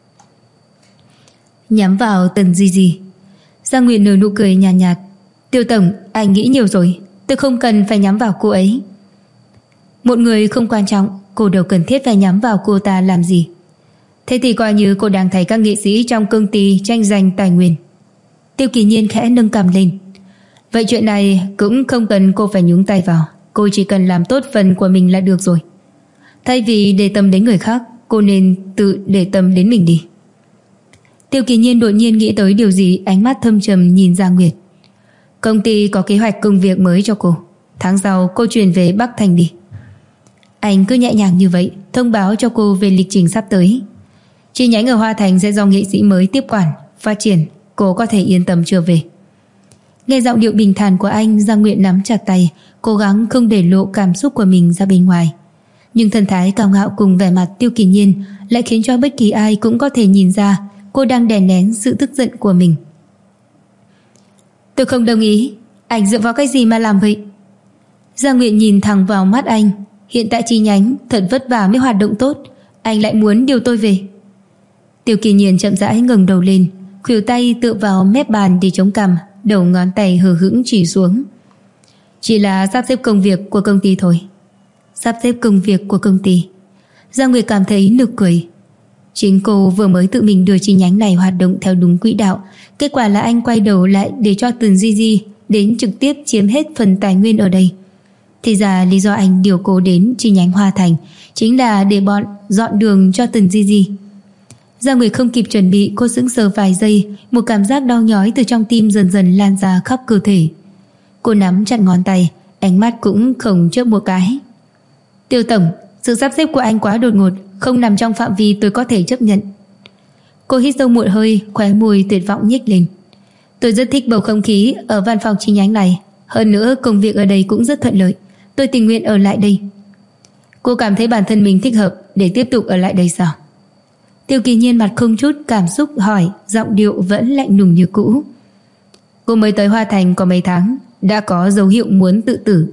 Nhắm vào Tần Di Di? Giang Nguyệt nở nụ cười nhàn nhạt. Tiêu tổng, anh nghĩ nhiều rồi, tôi không cần phải nhắm vào cô ấy. Một người không quan trọng, cô đâu cần thiết phải nhắm vào cô ta làm gì. Thế thì coi như cô đang thấy các nghệ sĩ trong công ty tranh giành tài nguyên. Tiêu Kỳ Nhiên khẽ nâng cằm lên. Vậy chuyện này cũng không cần cô phải nhúng tay vào. Cô chỉ cần làm tốt phần của mình là được rồi. Thay vì để tâm đến người khác, cô nên tự để tâm đến mình đi. Tiêu Kỳ Nhiên đột nhiên nghĩ tới điều gì, ánh mắt thâm trầm nhìn Giang Nguyệt. Công ty có kế hoạch công việc mới cho cô. Tháng sau cô chuyển về Bắc Thành đi. Anh cứ nhẹ nhàng như vậy, thông báo cho cô về lịch trình sắp tới. Chi nhánh ở Hoa Thành sẽ do nghệ sĩ mới tiếp quản, phát triển. Cô có thể yên tâm trở về. Nghe giọng điệu bình thản của anh, Giang Nguyệt nắm chặt tay, cố gắng không để lộ cảm xúc của mình ra bên ngoài. Nhưng thần thái cao ngạo cùng vẻ mặt Tiêu Kỳ Nhiên lại khiến cho bất kỳ ai cũng có thể nhìn ra cô đang đè nén sự tức giận của mình. Tôi không đồng ý. Anh dựa vào cái gì mà làm vậy? Giang Nguyệt nhìn thẳng vào mắt anh. Hiện tại chi nhánh thật vất vả mới hoạt động tốt, anh lại muốn điều tôi về. Tiêu Kỳ Nhiên chậm rãi ngẩng đầu lên, khuỷu tay tựa vào mép bàn để chống cằm, đầu ngón tay hờ hững chỉ xuống. Chỉ là sắp xếp công việc của công ty thôi. Sắp xếp công việc của công ty. Giang Nguyệt cảm thấy nực cười. Chính cô vừa mới tự mình đưa chi nhánh này hoạt động theo đúng quỹ đạo, kết quả là anh quay đầu lại để cho Tần Di Di đến trực tiếp chiếm hết phần tài nguyên ở đây. Thì ra lý do anh điều cô đến chi nhánh Hoa Thành chính là để bọn dọn đường cho Tần Di Di. Giang Nguyệt không kịp chuẩn bị, cô sững sờ vài giây, một cảm giác đau nhói từ trong tim dần dần lan ra khắp cơ thể. Cô nắm chặt ngón tay, ánh mắt cũng không chớp một cái. Tiêu tổng, sự sắp xếp của anh quá đột ngột, không nằm trong phạm vi tôi có thể chấp nhận. Cô hít sâu một hơi, khóe môi tuyệt vọng nhếch lên. Tôi rất thích bầu không khí ở văn phòng chi nhánh này, hơn nữa công việc ở đây cũng rất thuận lợi, tôi tình nguyện ở lại đây. Cô cảm thấy bản thân mình thích hợp để tiếp tục ở lại đây sao? Tiêu Kỳ Nhiên mặt không chút cảm xúc hỏi, giọng điệu vẫn lạnh lùng như cũ. Cô mới tới Hoa Thành có mấy tháng, đã có dấu hiệu muốn tự tử.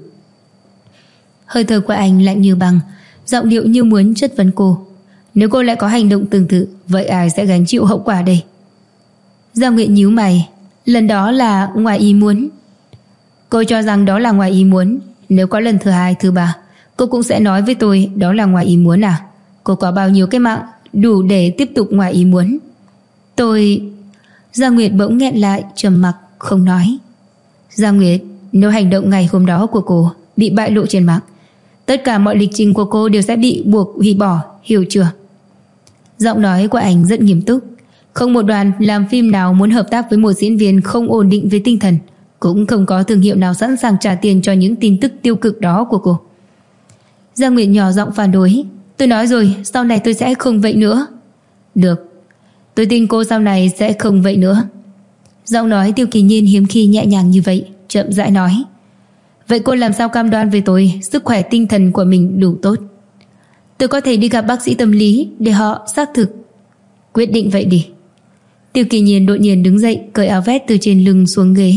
Hơi thở của anh lạnh như băng, giọng điệu như muốn chất vấn cô. Nếu cô lại có hành động tương tự, vậy ai sẽ gánh chịu hậu quả đây? Giang Nguyệt nhíu mày. Lần đó là ngoài ý muốn. Cô cho rằng đó là ngoài ý muốn. Nếu có lần thứ hai, thứ ba, cô cũng sẽ nói với tôi đó là ngoài ý muốn à? Cô có bao nhiêu cái mạng đủ để tiếp tục ngoài ý muốn? Tôi... Giang Nguyệt bỗng nghẹn lại, trầm mặc không nói. Giang Nguyệt, nếu hành động ngày hôm đó của cô bị bại lộ trên mạng, tất cả mọi lịch trình của cô đều sẽ bị buộc hủy bỏ, hiểu chưa? Giọng nói của anh rất nghiêm túc. Không một đoàn làm phim nào muốn hợp tác với một diễn viên không ổn định về tinh thần, cũng không có thương hiệu nào sẵn sàng trả tiền cho những tin tức tiêu cực đó của cô. Giang Nguyệt nhỏ giọng phản đối. Tôi nói rồi, sau này tôi sẽ không vậy nữa. Được, tôi tin cô sau này sẽ không vậy nữa. Giọng nói Tiêu Kỳ Nhiên hiếm khi nhẹ nhàng như vậy, chậm rãi nói. Vậy cô làm sao cam đoan với tôi sức khỏe tinh thần của mình đủ tốt? Tôi có thể đi gặp bác sĩ tâm lý để họ xác thực. Quyết định vậy đi. Tiêu Kỳ Nhiên đột nhiên đứng dậy, cởi áo vest từ trên lưng xuống ghế.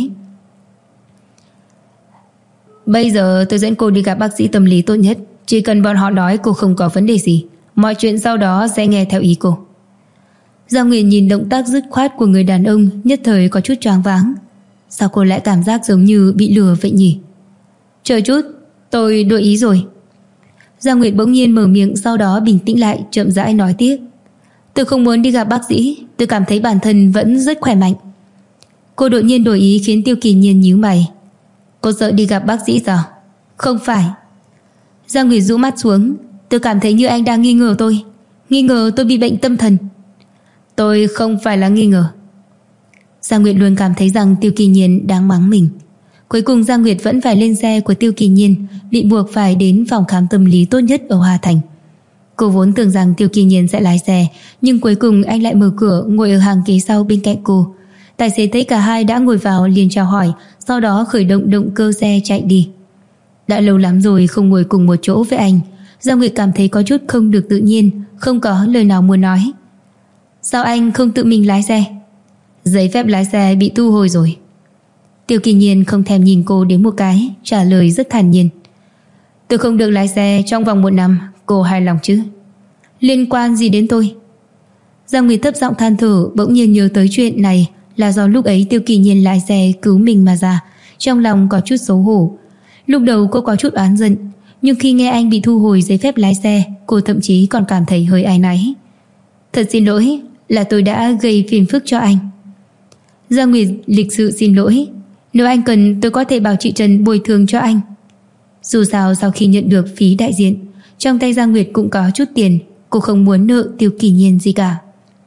Bây giờ tôi dẫn cô đi gặp bác sĩ tâm lý tốt nhất. Chỉ cần bọn họ nói cô không có vấn đề gì, mọi chuyện sau đó sẽ nghe theo ý cô. Giang Nguyệt nhìn động tác dứt khoát của người đàn ông, nhất thời có chút choáng váng. Sao cô lại cảm giác giống như bị lừa vậy nhỉ? Chờ chút, tôi đổi ý rồi. Giang Nguyệt bỗng nhiên mở miệng, sau đó bình tĩnh lại, chậm rãi nói tiếp. Tôi không muốn đi gặp bác sĩ, tôi cảm thấy bản thân vẫn rất khỏe mạnh. Cô đột nhiên đổi ý khiến Tiêu Kỳ Nhiên nhíu mày. Cô sợ đi gặp bác sĩ sao? Không phải. Giang Nguyệt rũ mắt xuống. Tôi cảm thấy như anh đang nghi ngờ tôi, nghi ngờ tôi bị bệnh tâm thần. Tôi không phải là nghi ngờ. Giang Nguyệt luôn cảm thấy rằng Tiêu Kỳ Nhiên đang mắng mình. Cuối cùng Giang Nguyệt vẫn phải lên xe của Tiêu Kỳ Nhiên, bị buộc phải đến phòng khám tâm lý tốt nhất ở Hoa Thành. Cô vốn tưởng rằng Tiêu Kỳ Nhiên sẽ lái xe, nhưng cuối cùng anh lại mở cửa ngồi ở hàng ghế sau bên cạnh cô. Tài xế thấy cả hai đã ngồi vào liền chào hỏi, sau đó khởi động động cơ xe chạy đi. Đã lâu lắm rồi không ngồi cùng một chỗ với anh, Giang Nguyệt cảm thấy có chút không được tự nhiên, không có lời nào muốn nói. Sao anh không tự mình lái xe? Giấy phép lái xe bị thu hồi rồi. Tiêu Kỳ Nhiên không thèm nhìn cô đến một cái, trả lời rất thản nhiên. Tôi không được lái xe trong vòng 1 năm, cô hài lòng chứ? Liên quan gì đến tôi? Giang Nguyệt thấp giọng than thở, bỗng nhiên nhớ tới chuyện này là do lúc ấy Tiêu Kỳ Nhiên lái xe cứu mình mà ra, trong lòng có chút xấu hổ. Lúc đầu cô có chút oán giận, nhưng khi nghe anh bị thu hồi giấy phép lái xe, cô thậm chí còn cảm thấy hơi áy náy. Thật xin lỗi, là tôi đã gây phiền phức cho anh. Giang Nguyệt lịch sự xin lỗi. Nếu anh cần tôi có thể bảo chị Trần bồi thường cho anh. Dù sao sau khi nhận được phí đại diện, trong tay Giang Nguyệt cũng có chút tiền. Cô không muốn nợ Tiêu Kỳ Nhiên gì cả.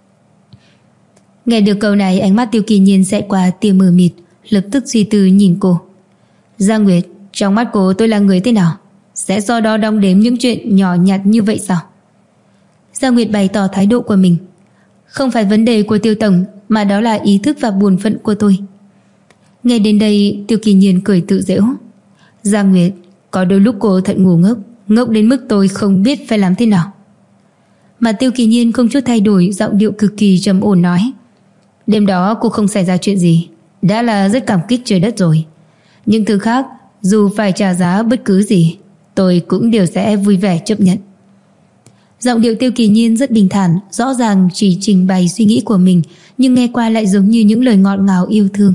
Nghe được câu này, ánh mắt Tiêu Kỳ Nhiên xẹt qua tia mờ mịt, lập tức suy tư nhìn cô. Giang Nguyệt, trong mắt cô tôi là người thế nào? Sẽ do đó đong đếm những chuyện nhỏ nhặt như vậy sao? Giang Nguyệt bày tỏ thái độ của mình. Không phải vấn đề của Tiêu tổng, mà đó là ý thức và bổn phận của tôi. Nghe đến đây, Tiêu Kỳ Nhiên cười tự giễu. Giang Nguyệt, có đôi lúc cô thật ngu ngốc, ngốc đến mức tôi không biết phải làm thế nào. Mà Tiêu Kỳ Nhiên không chút thay đổi, giọng điệu cực kỳ trầm ổn nói. Đêm đó cô không xảy ra chuyện gì, đã là rất cảm kích trời đất rồi. Những thứ khác, dù phải trả giá bất cứ gì, tôi cũng đều sẽ vui vẻ chấp nhận. Giọng điệu Tiêu Kỳ Nhiên rất bình thản, rõ ràng chỉ trình bày suy nghĩ của mình, nhưng nghe qua lại giống như những lời ngọt ngào yêu thương.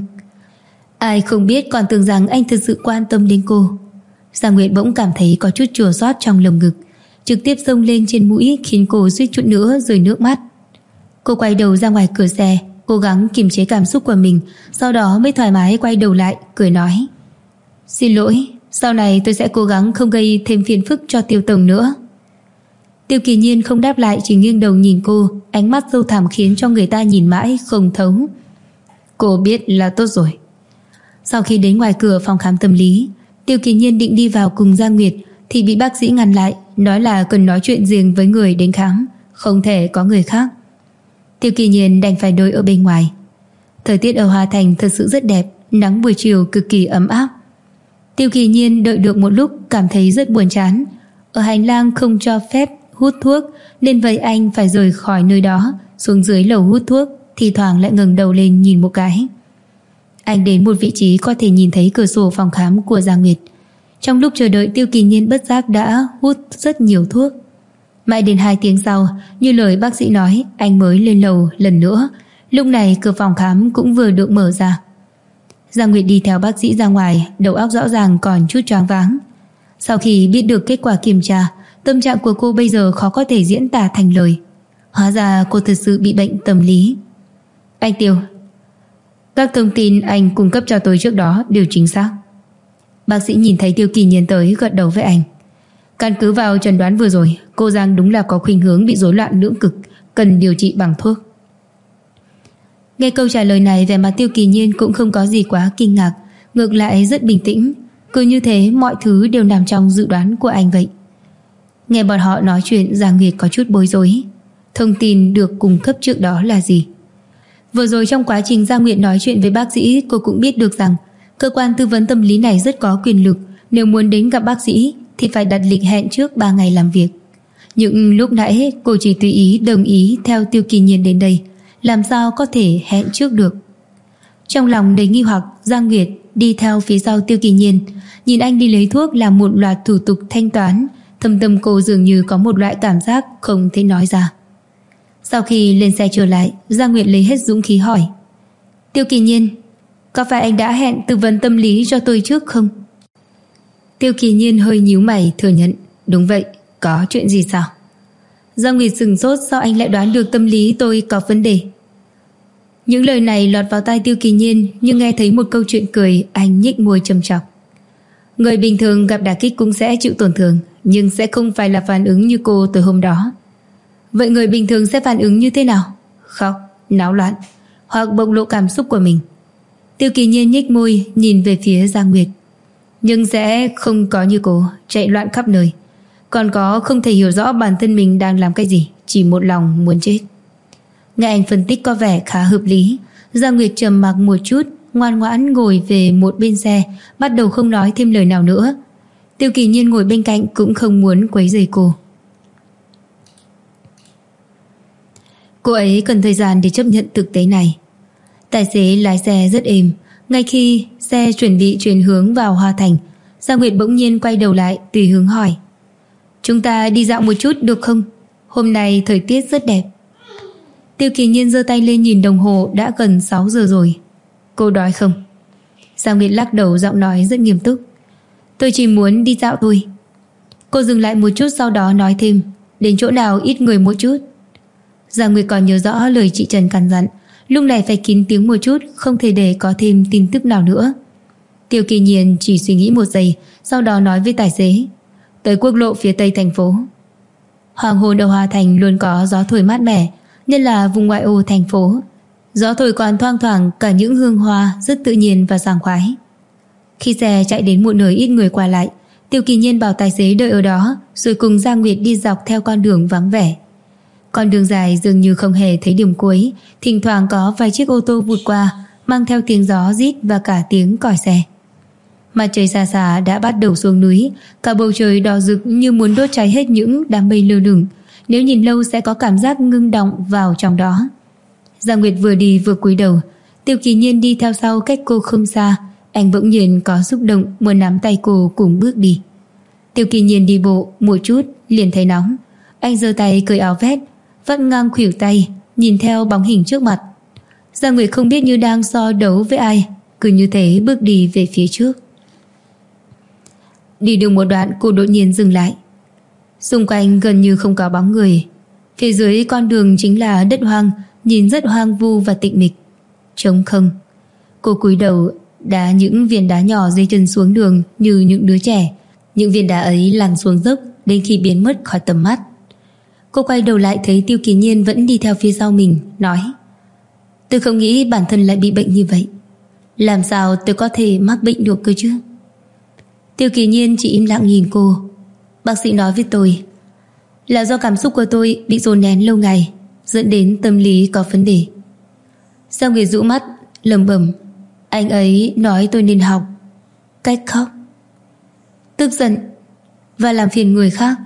Ai không biết còn tưởng rằng anh thực sự quan tâm đến cô. Giang Nguyệt bỗng cảm thấy có chút chua xót trong lồng ngực, trực tiếp xông lên trên mũi, khiến cô suýt chút nữa rơi nước mắt. Cô quay đầu ra ngoài cửa xe, cố gắng kiềm chế cảm xúc của mình, sau đó mới thoải mái quay đầu lại, cười nói. Xin lỗi, sau này tôi sẽ cố gắng không gây thêm phiền phức cho Tiêu tổng nữa. Tiêu Kỳ Nhiên không đáp lại, chỉ nghiêng đầu nhìn cô, ánh mắt sâu thẳm khiến cho người ta nhìn mãi không thấu. Cô biết là tốt rồi. Sau khi đến ngoài cửa phòng khám tâm lý, Tiêu Kỳ Nhiên định đi vào cùng Giang Nguyệt thì bị bác sĩ ngăn lại, nói là cần nói chuyện riêng với người đến khám, không thể có người khác. Tiêu Kỳ Nhiên đành phải đợi ở bên ngoài. Thời tiết ở Hoa Thành thật sự rất đẹp, nắng buổi chiều cực kỳ ấm áp. Tiêu Kỳ Nhiên đợi được một lúc cảm thấy rất buồn chán. Ở hành lang không cho phép hút thuốc, nên vậy anh phải rời khỏi nơi đó, xuống dưới lầu hút thuốc, thì thoảng lại ngẩng đầu lên nhìn một cái. Anh đến một vị trí có thể nhìn thấy cửa sổ phòng khám của Giang Nguyệt. Trong lúc chờ đợi, Tiêu Kỳ Nhiên bất giác đã hút rất nhiều thuốc. Mãi đến 2 tiếng sau, như lời bác sĩ nói, anh mới lên lầu lần nữa. Lúc này cửa phòng khám cũng vừa được mở ra. Giang Nguyệt đi theo bác sĩ ra ngoài, đầu óc rõ ràng còn chút choáng váng. Sau khi biết được kết quả kiểm tra, tâm trạng của cô bây giờ khó có thể diễn tả thành lời. Hóa ra cô thật sự bị bệnh tâm lý. Anh Tiêu, các thông tin anh cung cấp cho tôi trước đó đều chính xác. Bác sĩ nhìn thấy Tiêu Kỳ Nhiên tới, gật đầu với anh. Căn cứ vào chẩn đoán vừa rồi, cô Giang đúng là có khuynh hướng bị rối loạn lưỡng cực, cần điều trị bằng thuốc. Nghe câu trả lời này, vẻ mặt Tiêu Kỳ Nhiên cũng không có gì quá kinh ngạc, ngược lại rất bình tĩnh. Cứ như thế mọi thứ đều nằm trong dự đoán của anh vậy. Nghe bọn họ nói chuyện, Giang Nguyệt có chút bối rối. Thông tin được cung cấp trước đó là gì? Vừa rồi trong quá trình Giang Nguyệt nói chuyện với bác sĩ, cô cũng biết được rằng cơ quan tư vấn tâm lý này rất có quyền lực. Nếu muốn đến gặp bác sĩ thì phải đặt lịch hẹn trước 3 ngày làm việc. Nhưng lúc nãy cô chỉ tùy ý đồng ý theo Tiêu Kỳ Nhiên đến đây, làm sao có thể hẹn trước được. Trong lòng đầy nghi hoặc, Giang Nguyệt đi theo phía sau Tiêu Kỳ Nhiên, nhìn anh đi lấy thuốc làm một loạt thủ tục thanh toán. Thâm tâm cô dường như có một loại cảm giác không thể nói ra. Sau khi lên xe trở lại, Giang Nguyệt lấy hết dũng khí hỏi. Tiêu Kỳ Nhiên, có phải anh đã hẹn tư vấn tâm lý cho tôi trước không? Tiêu Kỳ Nhiên hơi nhíu mày thừa nhận. Đúng vậy, có chuyện gì sao? Giang Nguyệt sửng sốt, sao anh lại đoán được tâm lý tôi có vấn đề? Những lời này lọt vào tai Tiêu Kỳ Nhiên, nhưng nghe thấy một câu chuyện cười, anh nhếch môi châm chọc. Người bình thường gặp đả kích cũng sẽ chịu tổn thương, nhưng sẽ không phải là phản ứng như cô từ hôm đó. Vậy người bình thường sẽ phản ứng như thế nào? Khóc, náo loạn, hoặc bộc lộ cảm xúc của mình. Tiêu Kỳ Nhiên nhếch môi nhìn về phía Giang Nguyệt. Nhưng sẽ không có như cô chạy loạn khắp nơi, còn có không thể hiểu rõ bản thân mình đang làm cái gì, chỉ một lòng muốn chết. Nghe anh phân tích có vẻ khá hợp lý, Giang Nguyệt trầm mặc một chút, ngoan ngoãn ngồi về một bên xe, bắt đầu không nói thêm lời nào nữa. Tiêu Kỳ Nhiên ngồi bên cạnh cũng không muốn quấy rầy cô. Cô ấy cần thời gian để chấp nhận thực tế này. Tài xế lái xe rất êm. Ngay khi xe chuẩn bị chuyển hướng vào Hoa Thành, Giang Nguyệt bỗng nhiên quay đầu lại, tùy hướng hỏi. Chúng ta đi dạo một chút được không? Hôm nay thời tiết rất đẹp. Tiêu Kỳ Nhiên giơ tay lên nhìn đồng hồ, đã gần 6 giờ rồi. Cô đói không? Giang Nguyệt lắc đầu, giọng nói rất nghiêm túc. Tôi chỉ muốn đi dạo thôi. Cô dừng lại một chút, sau đó nói thêm. Đến chỗ nào ít người một chút. Giang Nguyệt còn nhớ rõ lời chị Trần căn dặn, lúc này phải kín tiếng một chút, không thể để có thêm tin tức nào nữa. Tiêu Kỳ Nhiên chỉ suy nghĩ một giây, sau đó nói với tài xế: tới quốc lộ phía tây thành phố. Hoàng hôn ở Hoa Thành luôn có gió thổi mát mẻ, nhất là vùng ngoại ô thành phố. Gió thổi còn thoang thoảng cả những hương hoa, rất tự nhiên và sảng khoái. Khi xe chạy đến một nơi ít người qua lại, Tiêu Kỳ Nhiên bảo tài xế đợi ở đó, rồi cùng Giang Nguyệt đi dọc theo con đường vắng vẻ. Con đường dài dường như không hề thấy điểm cuối, thỉnh thoảng có vài chiếc ô tô vụt qua, mang theo tiếng gió rít và cả tiếng còi xe. Mặt trời xa xa đã bắt đầu xuống núi, cả bầu trời đỏ rực như muốn đốt cháy hết những đám mây lơ lửng, nếu nhìn lâu sẽ có cảm giác ngưng đọng vào trong đó. Giang Nguyệt vừa đi vừa cúi đầu, Tiêu Kỳ Nhiên đi theo sau cách cô không xa, anh bỗng nhiên có xúc động muốn nắm tay cô cùng bước đi. Tiêu Kỳ Nhiên đi bộ một chút liền thấy nóng, anh giơ tay cởi áo vest, vắt ngang khuỷu tay, nhìn theo bóng hình trước mặt. Giang Nguyệt không biết như đang so đấu với ai, cứ như thế bước đi về phía trước. Đi được một đoạn cô đột nhiên dừng lại. Xung quanh gần như không có bóng người, phía dưới con đường chính là đất hoang, nhìn rất hoang vu và tĩnh mịch, trống không. Cô cúi đầu đá những viên đá nhỏ dưới chân xuống đường như những đứa trẻ. Những viên đá ấy lăn xuống dốc đến khi biến mất khỏi tầm mắt. Cô quay đầu lại thấy Tiêu Kỳ Nhiên vẫn đi theo phía sau mình, nói: tôi không nghĩ bản thân lại bị bệnh như vậy. Làm sao tôi có thể mắc bệnh được cơ chứ? Tiêu Kỳ Nhiên chỉ im lặng nhìn cô. Bác sĩ nói với tôi là do cảm xúc của tôi bị dồn nén lâu ngày, dẫn đến tâm lý có vấn đề. Sao người rũ mắt lẩm bẩm: anh ấy nói tôi nên học cách khóc, tức giận và làm phiền người khác.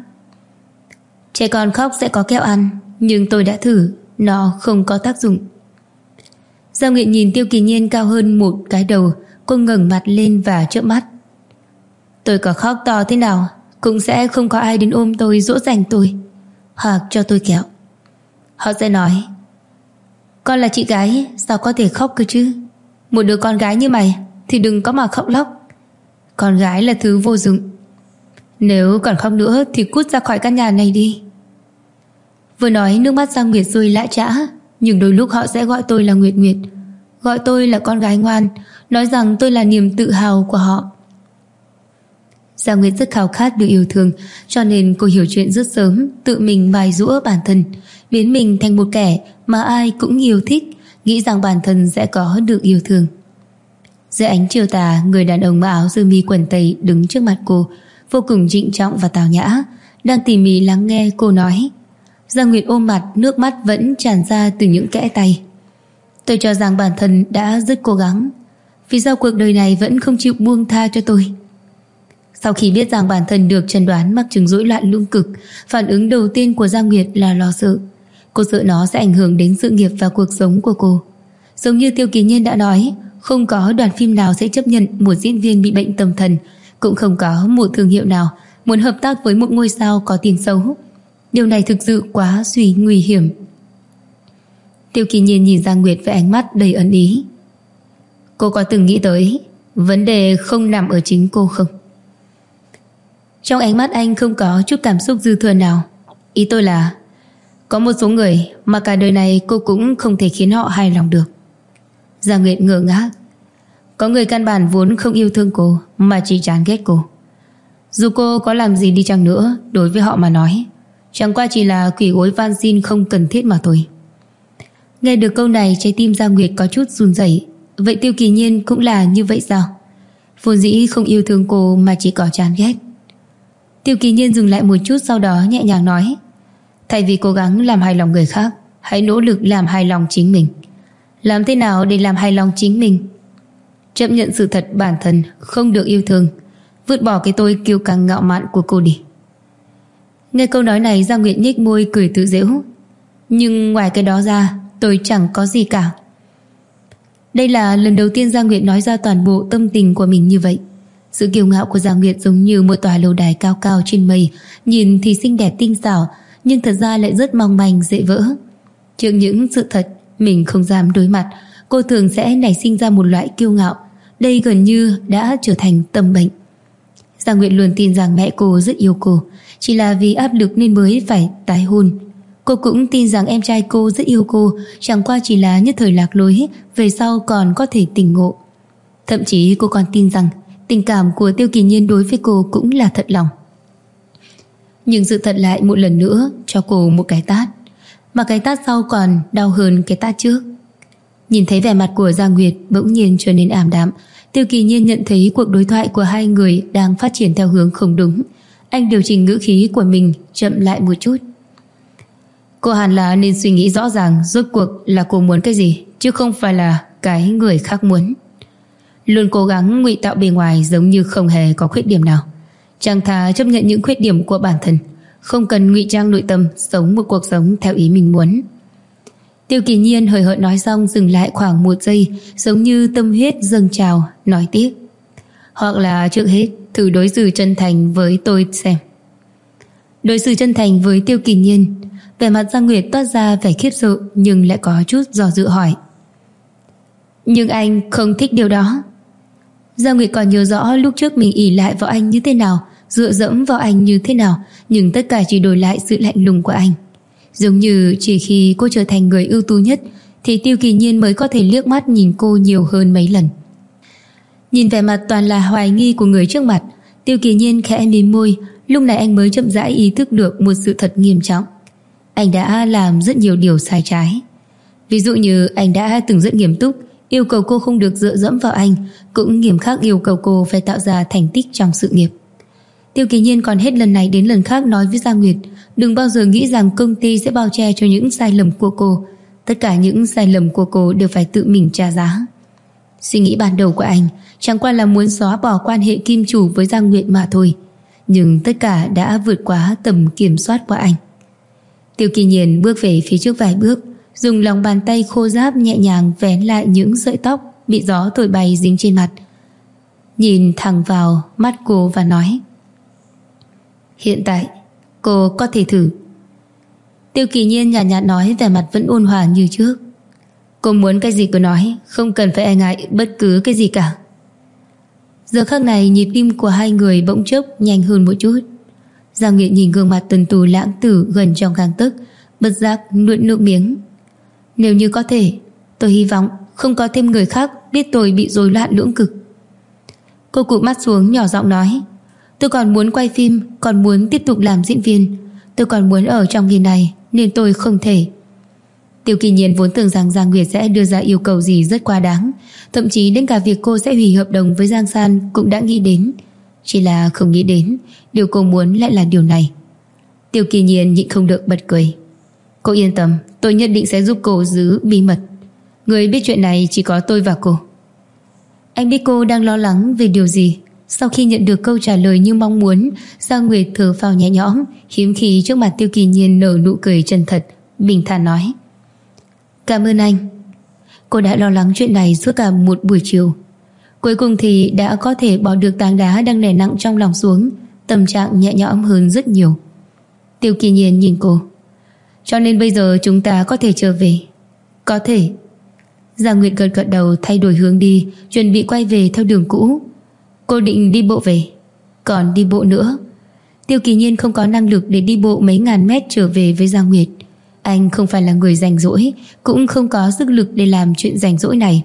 Trẻ con khóc sẽ có kẹo ăn, nhưng tôi đã thử, nó không có tác dụng. Giang Nguyệt nhìn Tiêu Kỳ Nhiên cao hơn một cái đầu, cô ngẩng mặt lên và chớp mắt. Tôi có khóc to thế nào cũng sẽ không có ai đến ôm tôi, dỗ dành tôi hoặc cho tôi kẹo. Họ sẽ nói: con là chị gái, sao có thể khóc cơ chứ? Một đứa con gái như mày thì đừng có mà khóc lóc. Con gái là thứ vô dụng. Nếu còn khóc nữa thì cút ra khỏi căn nhà này đi. Vừa nói nước mắt Giang Nguyệt rơi lã chã, nhưng đôi lúc họ sẽ gọi tôi là Nguyệt Nguyệt, gọi tôi là con gái ngoan, nói rằng tôi là niềm tự hào của họ. Giang Nguyệt rất khao khát được yêu thương, cho nên cô hiểu chuyện rất sớm, tự mình mài giũa bản thân, biến mình thành một kẻ mà ai cũng yêu thích, nghĩ rằng bản thân sẽ có được yêu thương. Dưới ánh chiều tà, người đàn ông mặc áo sơ mi quần tây đứng trước mặt cô, vô cùng trịnh trọng và tào nhã, đang tỉ mỉ lắng nghe cô nói. Giang Nguyệt ôm mặt, nước mắt vẫn tràn ra từ những kẽ tay. Tôi cho rằng bản thân đã rất cố gắng, vì sao cuộc đời này vẫn không chịu buông tha cho tôi? Sau khi biết rằng bản thân được chẩn đoán mắc chứng rối loạn lung cực, phản ứng đầu tiên của Giang Nguyệt là lo sợ. Cô sợ nó sẽ ảnh hưởng đến sự nghiệp và cuộc sống của cô. Giống như Tiêu Kỳ Nhiên đã nói, không có đoàn phim nào sẽ chấp nhận một diễn viên bị bệnh tâm thần, cũng không có một thương hiệu nào muốn hợp tác với một ngôi sao có tiếng xấu. Điều này thực sự quá nguy hiểm. Tiêu Kỳ Nhiên nhìn Giang Nguyệt với ánh mắt đầy ẩn ý. Cô có từng nghĩ tới vấn đề không nằm ở chính cô không? Trong ánh mắt anh không có chút cảm xúc dư thừa nào. Ý tôi là có một số người mà cả đời này cô cũng không thể khiến họ hài lòng được. Giang Nguyệt ngơ ngác. Có người căn bản vốn không yêu thương cô, mà chỉ chán ghét cô. Dù cô có làm gì đi chăng nữa, đối với họ mà nói, chẳng qua chỉ là quỳ gối van xin không cần thiết mà thôi. Nghe được câu này, trái tim Giang Nguyệt có chút run rẩy. Vậy Tiêu Kỳ Nhiên cũng là như vậy sao? Vốn dĩ không yêu thương cô mà chỉ có chán ghét. Tiêu Kỳ Nhiên dừng lại một chút, sau đó nhẹ nhàng nói: thay vì cố gắng làm hài lòng người khác, hãy nỗ lực làm hài lòng chính mình. Làm thế nào để làm hài lòng chính mình? Chấp nhận sự thật bản thân không được yêu thương, vứt bỏ cái tôi kiêu căng ngạo mạn của cô đi. Nghe câu nói này, Giang Nguyệt nhếch môi cười tự giễu. Nhưng ngoài cái đó ra, tôi chẳng có gì cả. Đây là lần đầu tiên Giang Nguyệt nói ra toàn bộ tâm tình của mình như vậy. Sự kiêu ngạo của Giang Nguyệt giống như một tòa lâu đài cao cao trên mây, nhìn thì xinh đẹp tinh xảo, nhưng thật ra lại rất mong manh dễ vỡ. Trước những sự thật mình không dám đối mặt, cô thường sẽ nảy sinh ra một loại kiêu ngạo. Đây gần như đã trở thành tâm bệnh. Giang Nguyệt luôn tin rằng mẹ cô rất yêu cô, chỉ là vì áp lực nên mới phải tái hôn. Cô cũng tin rằng em trai cô rất yêu cô, chẳng qua chỉ là nhất thời lạc lối, về sau còn có thể tỉnh ngộ. Thậm chí cô còn tin rằng tình cảm của Tiêu Kỳ Nhiên đối với cô cũng là thật lòng. Nhưng sự thật lại một lần nữa cho cô một cái tát, mà cái tát sau còn đau hơn cái tát trước. Nhìn thấy vẻ mặt của Giang Nguyệt bỗng nhiên trở nên ảm đạm, Tiêu Kỳ Nhiên nhận thấy cuộc đối thoại của hai người đang phát triển theo hướng không đúng. Anh điều chỉnh ngữ khí của mình chậm lại một chút. Cô hẳn là nên suy nghĩ rõ ràng rốt cuộc là cô muốn cái gì, chứ không phải là cái người khác muốn. Luôn cố gắng ngụy tạo bề ngoài giống như không hề có khuyết điểm nào. Chẳng thà chấp nhận những khuyết điểm của bản thân, không cần ngụy trang nội tâm, sống một cuộc sống theo ý mình muốn. Tiêu Kỳ Nhiên hời hợt nói xong dừng lại khoảng 1 giây, giống như tâm huyết dâng trào, nói tiếp. Hoặc là trước hết thử đối xử chân thành với tôi xem. Đối xử chân thành với Tiêu Kỳ Nhiên. Vẻ mặt Giang Nguyệt toát ra vẻ khiếp sợ, nhưng lại có chút do dự hỏi. Nhưng anh không thích điều đó. Giang Nguyệt còn nhớ rõ lúc trước mình ỷ lại vào anh như thế nào, dựa dẫm vào anh như thế nào, nhưng tất cả chỉ đổi lại sự lạnh lùng của anh. Giống như chỉ khi cô trở thành người ưu tú nhất thì Tiêu Kỳ Nhiên mới có thể liếc mắt nhìn cô nhiều hơn mấy lần. Nhìn vẻ mặt toàn là hoài nghi của người trước mặt, Tiêu Kỳ Nhiên khẽ mím môi. Lúc này anh mới chậm rãi ý thức được một sự thật nghiêm trọng. Anh đã làm rất nhiều điều sai trái. Ví dụ như anh đã từng rất nghiêm túc yêu cầu cô không được dựa dẫm vào anh, cũng nghiêm khắc yêu cầu cô phải tạo ra thành tích trong sự nghiệp. Tiêu Kỳ Nhiên còn hết lần này đến lần khác nói với Giang Nguyệt đừng bao giờ nghĩ rằng công ty sẽ bao che cho những sai lầm của cô. Tất cả những sai lầm của cô đều phải tự mình trả giá. Suy nghĩ ban đầu của anh chẳng qua là muốn xóa bỏ quan hệ kim chủ với Giang Nguyệt mà thôi, nhưng tất cả đã vượt quá tầm kiểm soát của anh. Tiêu Kỳ Nhiên bước về phía trước vài bước, dùng lòng bàn tay khô ráp nhẹ nhàng vén lại những sợi tóc bị gió thổi bay dính trên mặt, nhìn thẳng vào mắt cô và nói: Hiện tại cô có thể thử. Tiêu Kỳ Nhiên nhạt nhạt nói, vẻ mặt vẫn ôn hòa như trước. Cô muốn cái gì cứ nói, không cần phải e ngại bất cứ cái gì cả. Giờ khắc này nhịp tim của hai người bỗng chốc nhanh hơn một chút. Giang Nguyệt nhìn gương mặt tuần tú lãng tử gần trong gang tấc, bất giác nuốt nước miếng. Nếu như có thể, tôi hy vọng không có thêm người khác biết tôi bị rối loạn lưỡng cực. Cô cụp mắt xuống nhỏ giọng nói: Tôi còn muốn quay phim, còn muốn tiếp tục làm diễn viên, tôi còn muốn ở trong nghề này, nên tôi không thể. Tiêu Kỳ Nhiên vốn tưởng rằng Giang Nguyệt sẽ đưa ra yêu cầu gì rất quá đáng, thậm chí đến cả việc cô sẽ hủy hợp đồng với Giang San cũng đã nghĩ đến. Chỉ là không nghĩ đến điều cô muốn lại là điều này. Tiêu Kỳ Nhiên nhịn không được bật cười. Cô yên tâm, tôi nhất định sẽ giúp cô giữ bí mật. Người biết chuyện này chỉ có tôi và cô. Anh biết cô đang lo lắng về điều gì. Sau khi nhận được câu trả lời như mong muốn, Giang Nguyệt thở phào nhẹ nhõm, hiếm khi trước mặt Tiêu Kỳ Nhiên nở nụ cười chân thật, bình thản nói: Cảm ơn anh. Cô đã lo lắng chuyện này suốt cả một buổi chiều. Cuối cùng thì đã có thể bỏ được tảng đá đang đè nặng trong lòng xuống, tâm trạng nhẹ nhõm hơn rất nhiều. Tiêu Kỳ Nhiên nhìn cô: Cho nên bây giờ chúng ta có thể trở về. Có thể. Giang Nguyệt gật gật đầu, thay đổi hướng đi, chuẩn bị quay về theo đường cũ. Cô định đi bộ về? Còn đi bộ nữa? Tiêu Kỳ Nhiên không có năng lực để đi bộ mấy ngàn mét trở về với Giang Nguyệt. Anh không phải là người rảnh rỗi, cũng không có sức lực để làm chuyện rảnh rỗi này.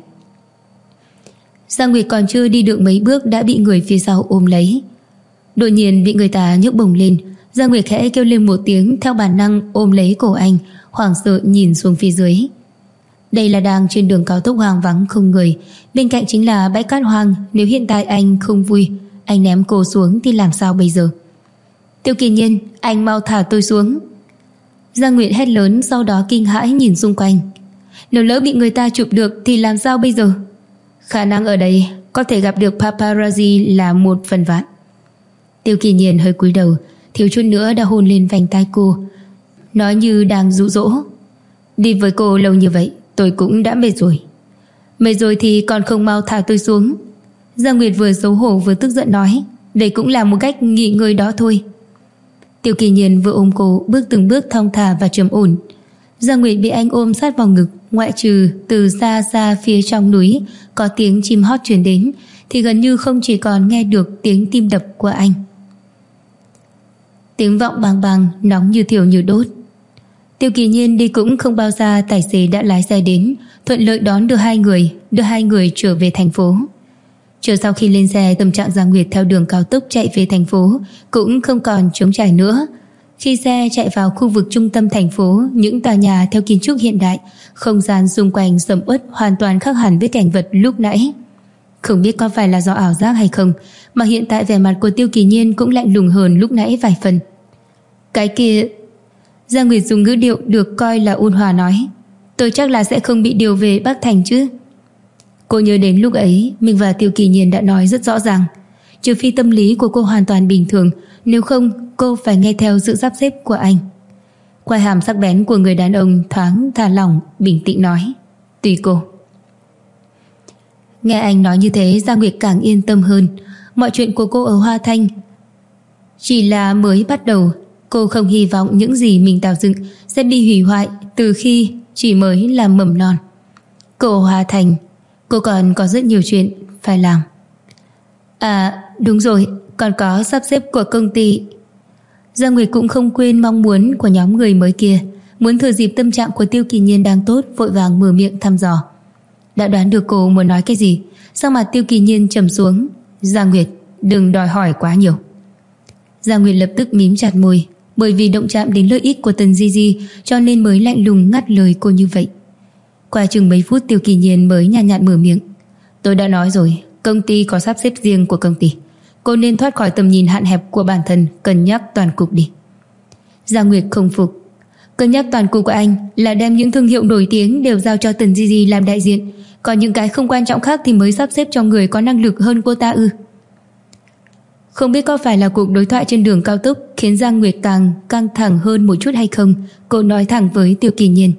Giang Nguyệt còn chưa đi được mấy bước đã bị người phía sau ôm lấy. Đột nhiên bị người ta nhấc bổng lên. Giang Nguyệt khẽ kêu lên một tiếng, theo bản năng ôm lấy cổ anh, hoảng sợ nhìn xuống phía dưới. Đây là đang trên đường cao tốc hoang vắng không người, bên cạnh chính là bãi cát hoang. Nếu hiện tại anh không vui, anh ném cô xuống thì làm sao bây giờ? Tiêu Kỳ Nhiên, anh mau thả tôi xuống. Giang Nguyệt hét lớn, sau đó kinh hãi nhìn xung quanh. Nếu lỡ bị người ta chụp được thì làm sao bây giờ? Khả năng ở đây có thể gặp được paparazzi là 1 phần vạn. Tiêu Kỳ Nhiên hơi cúi đầu, thiếu chút nữa đã hôn lên vành tai cô, nói như đang dụ dỗ. Đi với cô lâu như vậy, tôi cũng đã mệt rồi. Mệt rồi thì còn không mau thả tôi xuống. Giang Nguyệt vừa xấu hổ vừa tức giận nói, đây cũng là một cách nghỉ ngơi đó thôi. Tiêu Kỳ Nhiên vừa ôm cô, bước từng bước thong thả và trầm ổn. Giang Nguyệt bị anh ôm sát vào ngực, ngoại trừ từ xa xa phía trong núi có tiếng chim hót truyền đến, thì gần như không chỉ còn nghe được tiếng tim đập của anh. Tiếng vọng bang bang, nóng như thiêu như đốt. Tiêu Kỳ Nhiên đi cũng không bao xa, tài xế đã lái xe đến, thuận lợi đón đưa hai người trở về thành phố. Chờ sau khi lên xe, tâm trạng Giang Nguyệt theo đường cao tốc chạy về thành phố cũng không còn trống trải nữa. Khi xe chạy vào khu vực trung tâm thành phố, những tòa nhà theo kiến trúc hiện đại, không gian xung quanh sầm uất hoàn toàn khác hẳn với cảnh vật lúc nãy. Không biết có phải là do ảo giác hay không, mà hiện tại vẻ mặt của Tiêu Kỳ Nhiên cũng lạnh lùng hơn lúc nãy vài phần. Cái kia... Giang Nguyệt dùng ngữ điệu được coi là ôn hòa nói, tôi chắc là sẽ không bị điều về Bắc Thành chứ. Cô nhớ đến lúc ấy mình và Tiêu Kỳ Nhiên đã nói rất rõ ràng, trừ phi tâm lý của cô hoàn toàn bình thường, nếu không cô phải nghe theo sự sắp xếp của anh. Quai hàm sắc bén của người đàn ông thoáng thả lỏng, bình tĩnh nói, tùy cô. Nghe anh nói như thế, Giang Nguyệt càng yên tâm hơn. Mọi chuyện của cô ở Hoa Thanh chỉ là mới bắt đầu. Cô không hy vọng những gì mình tạo dựng sẽ bị hủy hoại từ khi chỉ mới là mầm non. Cô ở Hoa Thành, cô còn có rất nhiều chuyện phải làm. À đúng rồi, còn có sắp xếp của công ty. Giang Nguyệt cũng không quên mong muốn của nhóm người mới kia, muốn thừa dịp tâm trạng của Tiêu Kỳ Nhiên đang tốt, vội vàng mở miệng thăm dò. Đã đoán được cô muốn nói cái gì, sắc mặt Tiêu Kỳ Nhiên trầm xuống. Giang Nguyệt, đừng đòi hỏi quá nhiều. Giang Nguyệt lập tức mím chặt môi, bởi vì động chạm đến lợi ích của Tần Di Di cho nên mới lạnh lùng ngắt lời cô như vậy. Qua chừng mấy phút, Tiêu Kỳ Nhiên mới nhàn nhạt mở miệng, tôi đã nói rồi, công ty có sắp xếp riêng của công ty, cô nên thoát khỏi tầm nhìn hạn hẹp của bản thân, cân nhắc toàn cục đi. Giang Nguyệt không phục. Cân nhắc toàn cục của anh là đem những thương hiệu nổi tiếng đều giao cho Tần Di Di làm đại diện, còn những cái không quan trọng khác thì mới sắp xếp cho người có năng lực hơn cô ta ư? Không biết có phải là cuộc đối thoại trên đường cao tốc khiến Giang Nguyệt càng căng thẳng hơn một chút hay không, cô nói thẳng với Tiêu Kỳ Nhiên.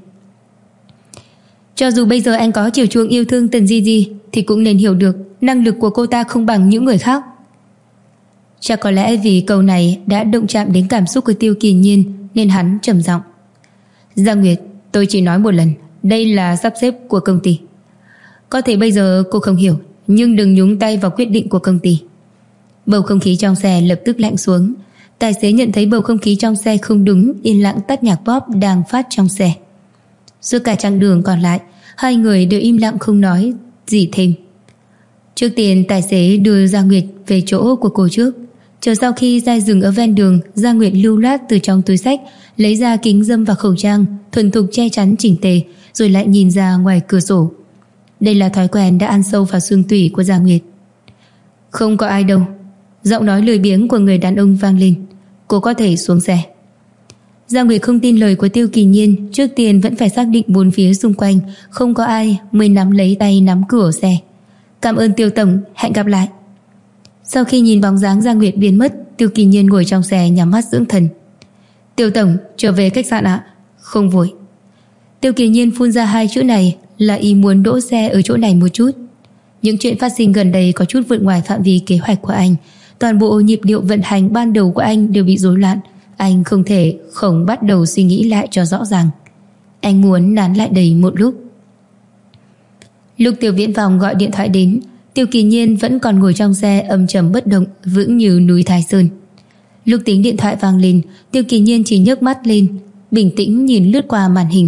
Cho dù bây giờ anh có chiều chuộng yêu thương Tần Di Di thì cũng nên hiểu được năng lực của cô ta không bằng những người khác. Chắc có lẽ vì câu này đã động chạm đến cảm xúc của Tiêu Kỳ Nhiên nên hắn trầm giọng. Giang Nguyệt, tôi chỉ nói một lần, đây là sắp xếp của công ty. Có thể bây giờ cô không hiểu, nhưng đừng nhúng tay vào quyết định của công ty. Bầu không khí trong xe lập tức lạnh xuống. Tài xế nhận thấy bầu không khí trong xe không đúng, yên lặng tắt nhạc pop đang phát trong xe. Suốt cả chặng đường còn lại, hai người đều im lặng không nói gì thêm. Trước tiên tài xế đưa Giang Nguyệt về chỗ của cô trước. Chờ sau khi ra dừng ở ven đường, Giang Nguyệt lưu loát từ trong túi xách lấy ra kính râm và khẩu trang, thuần thục che chắn chỉnh tề, rồi lại nhìn ra ngoài cửa sổ. Đây là thói quen đã ăn sâu vào xương tủy của Giang Nguyệt. Không có ai đâu. Giọng nói lười biếng của người đàn ông vang lên. Cô có thể xuống xe. Giang Nguyệt không tin lời của Tiêu Kỳ Nhiên, trước tiên vẫn phải xác định bốn phía xung quanh không có ai mới nắm lấy tay nắm cửa xe. Cảm ơn Tiêu tổng, hẹn gặp lại. Sau khi nhìn bóng dáng Giang Nguyệt biến mất, Tiêu Kỳ Nhiên ngồi trong xe nhắm mắt dưỡng thần. Tiêu tổng, trở về khách sạn ạ. Không vội. Tiêu Kỳ Nhiên phun ra hai chữ này là ý muốn đỗ xe ở chỗ này một chút. Những chuyện phát sinh gần đây có chút vượt ngoài phạm vi kế hoạch của anh. Toàn bộ nhịp điệu vận hành ban đầu của anh đều bị rối loạn. Anh không thể không bắt đầu suy nghĩ lại cho rõ ràng. Anh muốn nán lại đầy một lúc. Lúc Tiêu Viễn Phong gọi điện thoại đến, Tiêu Kỳ Nhiên vẫn còn ngồi trong xe âm trầm bất động, vững như núi Thái Sơn. Lúc tiếng điện thoại vang lên, Tiêu Kỳ Nhiên chỉ nhấc mắt lên, bình tĩnh nhìn lướt qua màn hình.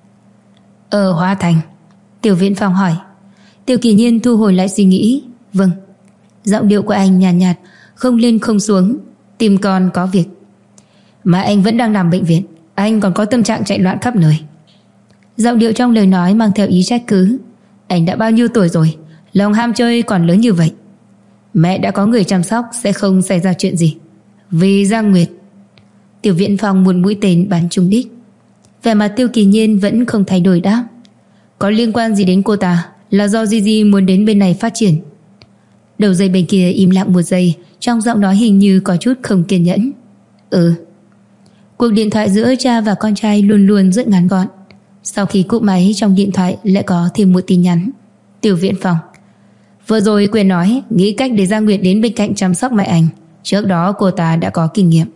Ở Hoa Thành? Tiêu Viễn Phong hỏi. Tiêu Kỳ Nhiên thu hồi lại suy nghĩ. Vâng. Giọng điệu của anh nhàn nhạt, không lên không xuống. Tìm con có việc. Mà anh vẫn đang nằm bệnh viện, anh còn có tâm trạng chạy loạn khắp nơi. Giọng điệu trong lời nói mang theo ý trách cứ. Anh đã bao nhiêu tuổi rồi, lòng ham chơi còn lớn như vậy. Mẹ đã có người chăm sóc, sẽ không xảy ra chuyện gì. Vì Giang Nguyệt. Tiêu Viễn Phong một mũi tên bắn trúng đích. Vẻ mặt Tiêu Kỳ Nhiên vẫn không thay đổi đáp. Có liên quan gì đến cô ta, là do Gigi muốn đến bên này phát triển. Đầu dây bên kia im lặng một giây, trong giọng nói hình như có chút không kiên nhẫn. Cuộc điện thoại giữa cha và con trai luôn luôn rất ngắn gọn. Sau khi cúp máy, trong điện thoại lại có thêm một tin nhắn. Tiêu Viễn Phong. Vừa rồi Quyền nói nghĩ cách để Giang Nguyệt đến bên cạnh chăm sóc mẹ anh. Trước đó cô ta đã có kinh nghiệm.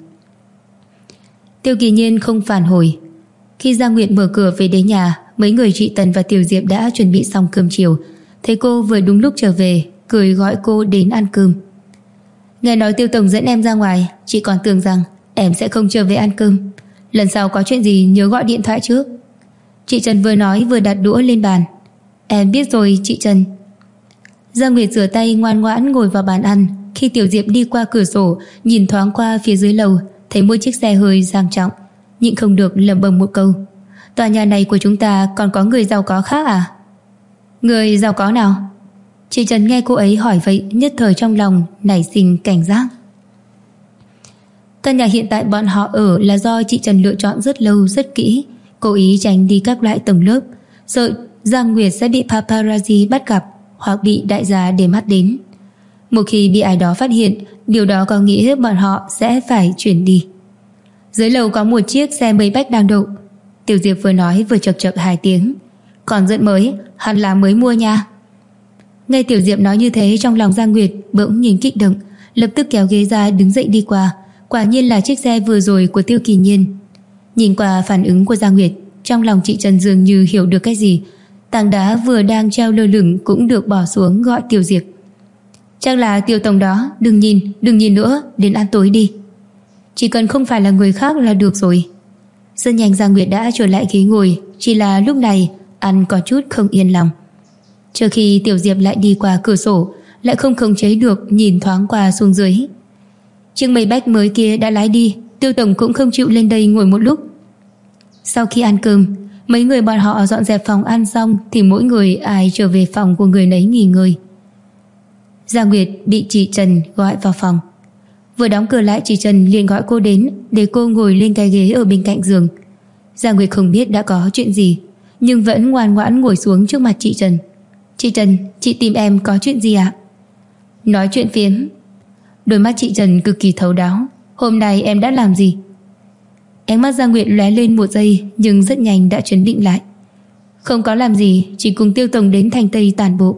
Tiêu Kỳ Nhiên không phản hồi. Khi Giang Nguyệt mở cửa về đến nhà, mấy người chị Tần và Tiểu Diệp đã chuẩn bị xong cơm chiều. Thấy cô vừa đúng lúc trở về, cười gọi cô đến ăn cơm. Nghe nói Tiêu tổng dẫn em ra ngoài, chị còn tưởng rằng em sẽ không trở về ăn cơm. Lần sau có chuyện gì nhớ gọi điện thoại trước. Chị Trần vừa nói vừa đặt đũa lên bàn. Em biết rồi chị Trần. Giang Nguyệt rửa tay ngoan ngoãn ngồi vào bàn ăn. Khi Tiểu Diệp đi qua cửa sổ nhìn thoáng qua phía dưới lầu, thấy mỗi chiếc xe hơi sang trọng, nhịn không được lẩm bẩm một câu: tòa nhà này của chúng ta còn có người giàu có khác à? Người giàu có nào? Chị Trần nghe cô ấy hỏi vậy, nhất thời trong lòng nảy sinh cảnh giác. Căn nhà hiện tại bọn họ ở là do chị Trần lựa chọn rất lâu rất kỹ, cố ý tránh đi các loại tầng lớp, sợ Giang Nguyệt sẽ bị paparazzi bắt gặp hoặc bị đại gia để mắt đến. Một khi bị ai đó phát hiện, điều đó có nghĩa bọn họ sẽ phải chuyển đi. Dưới lầu có một chiếc xe Maybach đang đậu. Tiểu Diệp vừa nói vừa chậc chậc 2 tiếng. Còn rất mới, hẳn là mới mua nha. Nghe Tiểu Diệp nói như thế, trong lòng Giang Nguyệt bỗng nhìn kích động, lập tức kéo ghế ra đứng dậy đi qua. Quả nhiên là chiếc xe vừa rồi của Tiêu Kỳ Nhiên. Nhìn qua phản ứng của Giang Nguyệt, trong lòng chị Trần dường như hiểu được cái gì. Tảng đá vừa đang treo lơ lửng cũng được bỏ xuống, gọi Tiểu Diệp. Chắc là Tiêu tổng đó, đừng nhìn nữa, đến ăn tối đi. Chỉ cần không phải là người khác là được rồi. Rất nhanh Giang Nguyệt đã trở lại ghế ngồi, chỉ là lúc này ăn có chút không yên lòng. Trước khi Tiểu Diệp lại đi qua cửa sổ, lại không khống chế được nhìn thoáng qua xuống dưới. Chiếc Maybach mới kia đã lái đi, Tiêu tổng cũng không chịu lên đây ngồi một lúc. Sau khi ăn cơm, mấy người bọn họ dọn dẹp phòng ăn xong thì mỗi người ai trở về phòng của người nấy nghỉ ngơi. Giang Nguyệt bị chị Trần gọi vào phòng. Vừa đóng cửa lại, chị Trần liền gọi cô đến để cô ngồi lên cái ghế ở bên cạnh giường. Giang Nguyệt không biết đã có chuyện gì, nhưng vẫn ngoan ngoãn ngồi xuống trước mặt chị Trần. Chị Trần, chị tìm em có chuyện gì ạ? Nói chuyện phiếm. Đôi mắt chị Trần cực kỳ thấu đáo. Hôm nay em đã làm gì? Ánh mắt Giang Nguyệt lóe lên một giây, nhưng rất nhanh đã trấn định lại. Không có làm gì, chỉ cùng Tiêu tổng đến thành Tây tản bộ.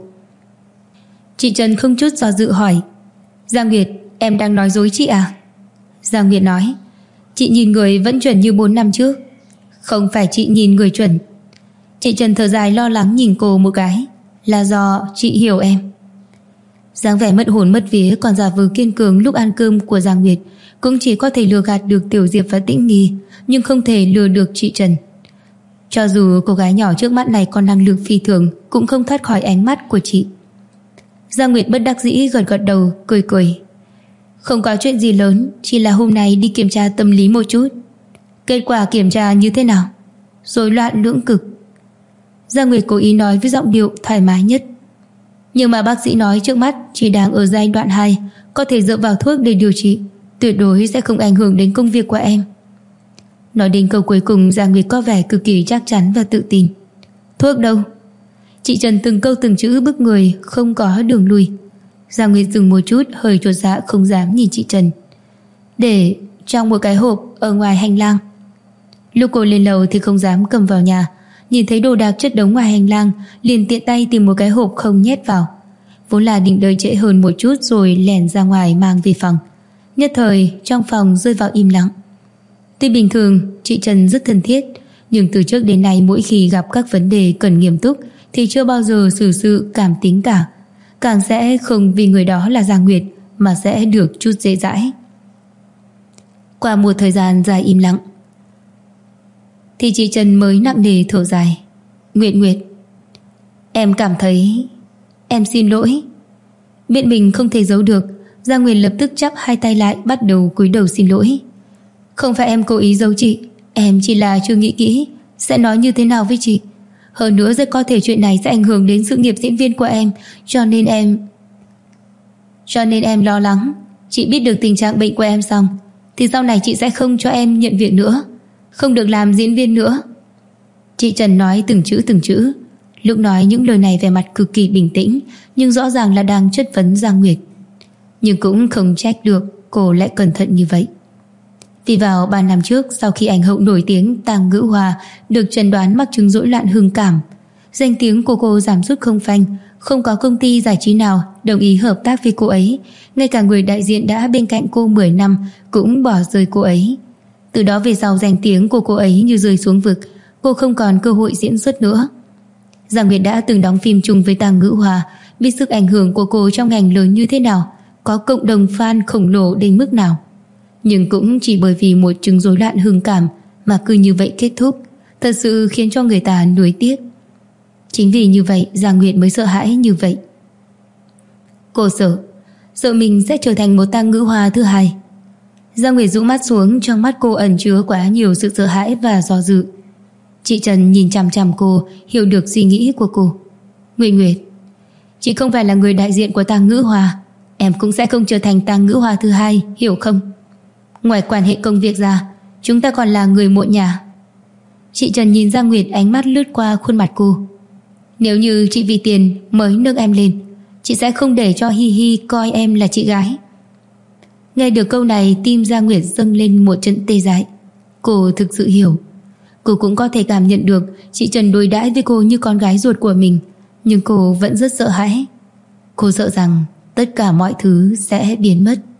Chị Trần không chút do dự hỏi: Giang Nguyệt, em đang nói dối chị à? Giang Nguyệt nói: chị nhìn người vẫn chuẩn như 4 năm trước. Không phải chị nhìn người chuẩn. Chị Trần thở dài lo lắng nhìn cô một cái. Là do chị hiểu em. Dáng vẻ mất hồn mất vía còn giả vờ kiên cường lúc ăn cơm của Giang Nguyệt cũng chỉ có thể lừa gạt được Tiểu Diệp và Tĩnh Nghi, nhưng không thể lừa được chị Trần. Cho dù cô gái nhỏ trước mắt này có năng lực phi thường, cũng không thoát khỏi ánh mắt của chị. Giang Nguyệt bất đắc dĩ gật gật đầu, cười cười. Không có chuyện gì lớn, chỉ là hôm nay đi kiểm tra tâm lý một chút. Kết quả kiểm tra như thế nào? Rối loạn lưỡng cực. Giang Nguyệt cố ý nói với giọng điệu thoải mái nhất. Nhưng mà bác sĩ nói trước mắt chỉ đang ở giai đoạn 2, có thể dựa vào thuốc để điều trị, tuyệt đối sẽ không ảnh hưởng đến công việc của em. Nói đến câu cuối cùng, Giang Nguyệt có vẻ cực kỳ chắc chắn và tự tin. Thuốc đâu? Chị Trần từng câu từng chữ bức người, không có đường lui. Giang Nguyệt dừng một chút, hơi chột dạ không dám nhìn chị Trần. Để trong một cái hộp ở ngoài hành lang. Lúc cô lên lầu thì không dám cầm vào nhà, nhìn thấy đồ đạc chất đống ngoài hành lang, liền tiện tay tìm một cái hộp không nhét vào. Vốn là định đợi trễ hơn một chút rồi lẻn ra ngoài mang về phòng. Nhất thời trong phòng rơi vào im lặng. Tuy bình thường chị Trần rất thân thiết, nhưng từ trước đến nay mỗi khi gặp các vấn đề cần nghiêm túc thì chưa bao giờ xử sự cảm tính cả. Càng sẽ không vì người đó là Giang Nguyệt mà sẽ được chút dễ dãi. Qua một thời gian dài im lặng thì chị Trần mới nặng nề thở dài. Nguyệt, em cảm thấy... Em xin lỗi. Biết mình không thể giấu được, Giang Nguyệt lập tức chắp hai tay lại, bắt đầu cúi đầu xin lỗi. Không phải em cố ý giấu chị, em chỉ là chưa nghĩ kỹ sẽ nói như thế nào với chị. Hơn nữa rất có thể chuyện này sẽ ảnh hưởng đến sự nghiệp diễn viên của em, cho nên em lo lắng. Chị biết được tình trạng bệnh của em xong thì sau này chị sẽ không cho em nhận việc nữa, không được làm diễn viên nữa. Chị Trần nói từng chữ. Lúc nói những lời này vẻ mặt cực kỳ bình tĩnh, nhưng rõ ràng là đang chất vấn Giang Nguyệt. Nhưng cũng không trách được cô lại cẩn thận như vậy. Vì vào 3 năm trước, sau khi ảnh hậu nổi tiếng Tang Ngữ Hòa được chẩn đoán mắc chứng rối loạn hưng cảm, danh tiếng của cô giảm sút không phanh. Không có công ty giải trí nào đồng ý hợp tác với cô ấy, ngay cả người đại diện đã bên cạnh cô 10 năm cũng bỏ rơi cô ấy. Từ đó về sau danh tiếng của cô ấy như rơi xuống vực, cô không còn cơ hội diễn xuất nữa. Giang Nguyệt đã từng đóng phim chung với Tang Ngữ Hòa, biết sức ảnh hưởng của cô trong ngành lớn như thế nào, có cộng đồng fan khổng lồ đến mức nào. Nhưng cũng chỉ bởi vì một chứng rối loạn hưng cảm mà cứ như vậy kết thúc, thật sự khiến cho người ta nuối tiếc. Chính vì như vậy Giang Nguyệt mới sợ hãi như vậy. Cô sợ mình sẽ trở thành một Tang Ngữ Hoa thứ hai. Giang Nguyệt rũ mắt xuống, trong mắt cô ẩn chứa quá nhiều sự sợ hãi và do dự. Chị Trần nhìn chằm chằm cô, hiểu được suy nghĩ của cô. Nguyệt, chị không phải là người đại diện của Tang Ngữ Hoa, em cũng sẽ không trở thành Tang Ngữ Hoa thứ hai, hiểu không? Ngoài quan hệ công việc ra, chúng ta còn là người một nhà. Chị Trần nhìn Giang Nguyệt, ánh mắt lướt qua khuôn mặt cô. Nếu như chị vì tiền mới nâng em lên, chị sẽ không để cho Hi Hi coi em là chị gái. Nghe được câu này, tim Giang Nguyệt dâng lên một trận tê dại. Cô thực sự hiểu. Cô cũng có thể cảm nhận được chị Trần đối đãi với cô như con gái ruột của mình, nhưng cô vẫn rất sợ hãi. Cô sợ rằng tất cả mọi thứ sẽ biến mất.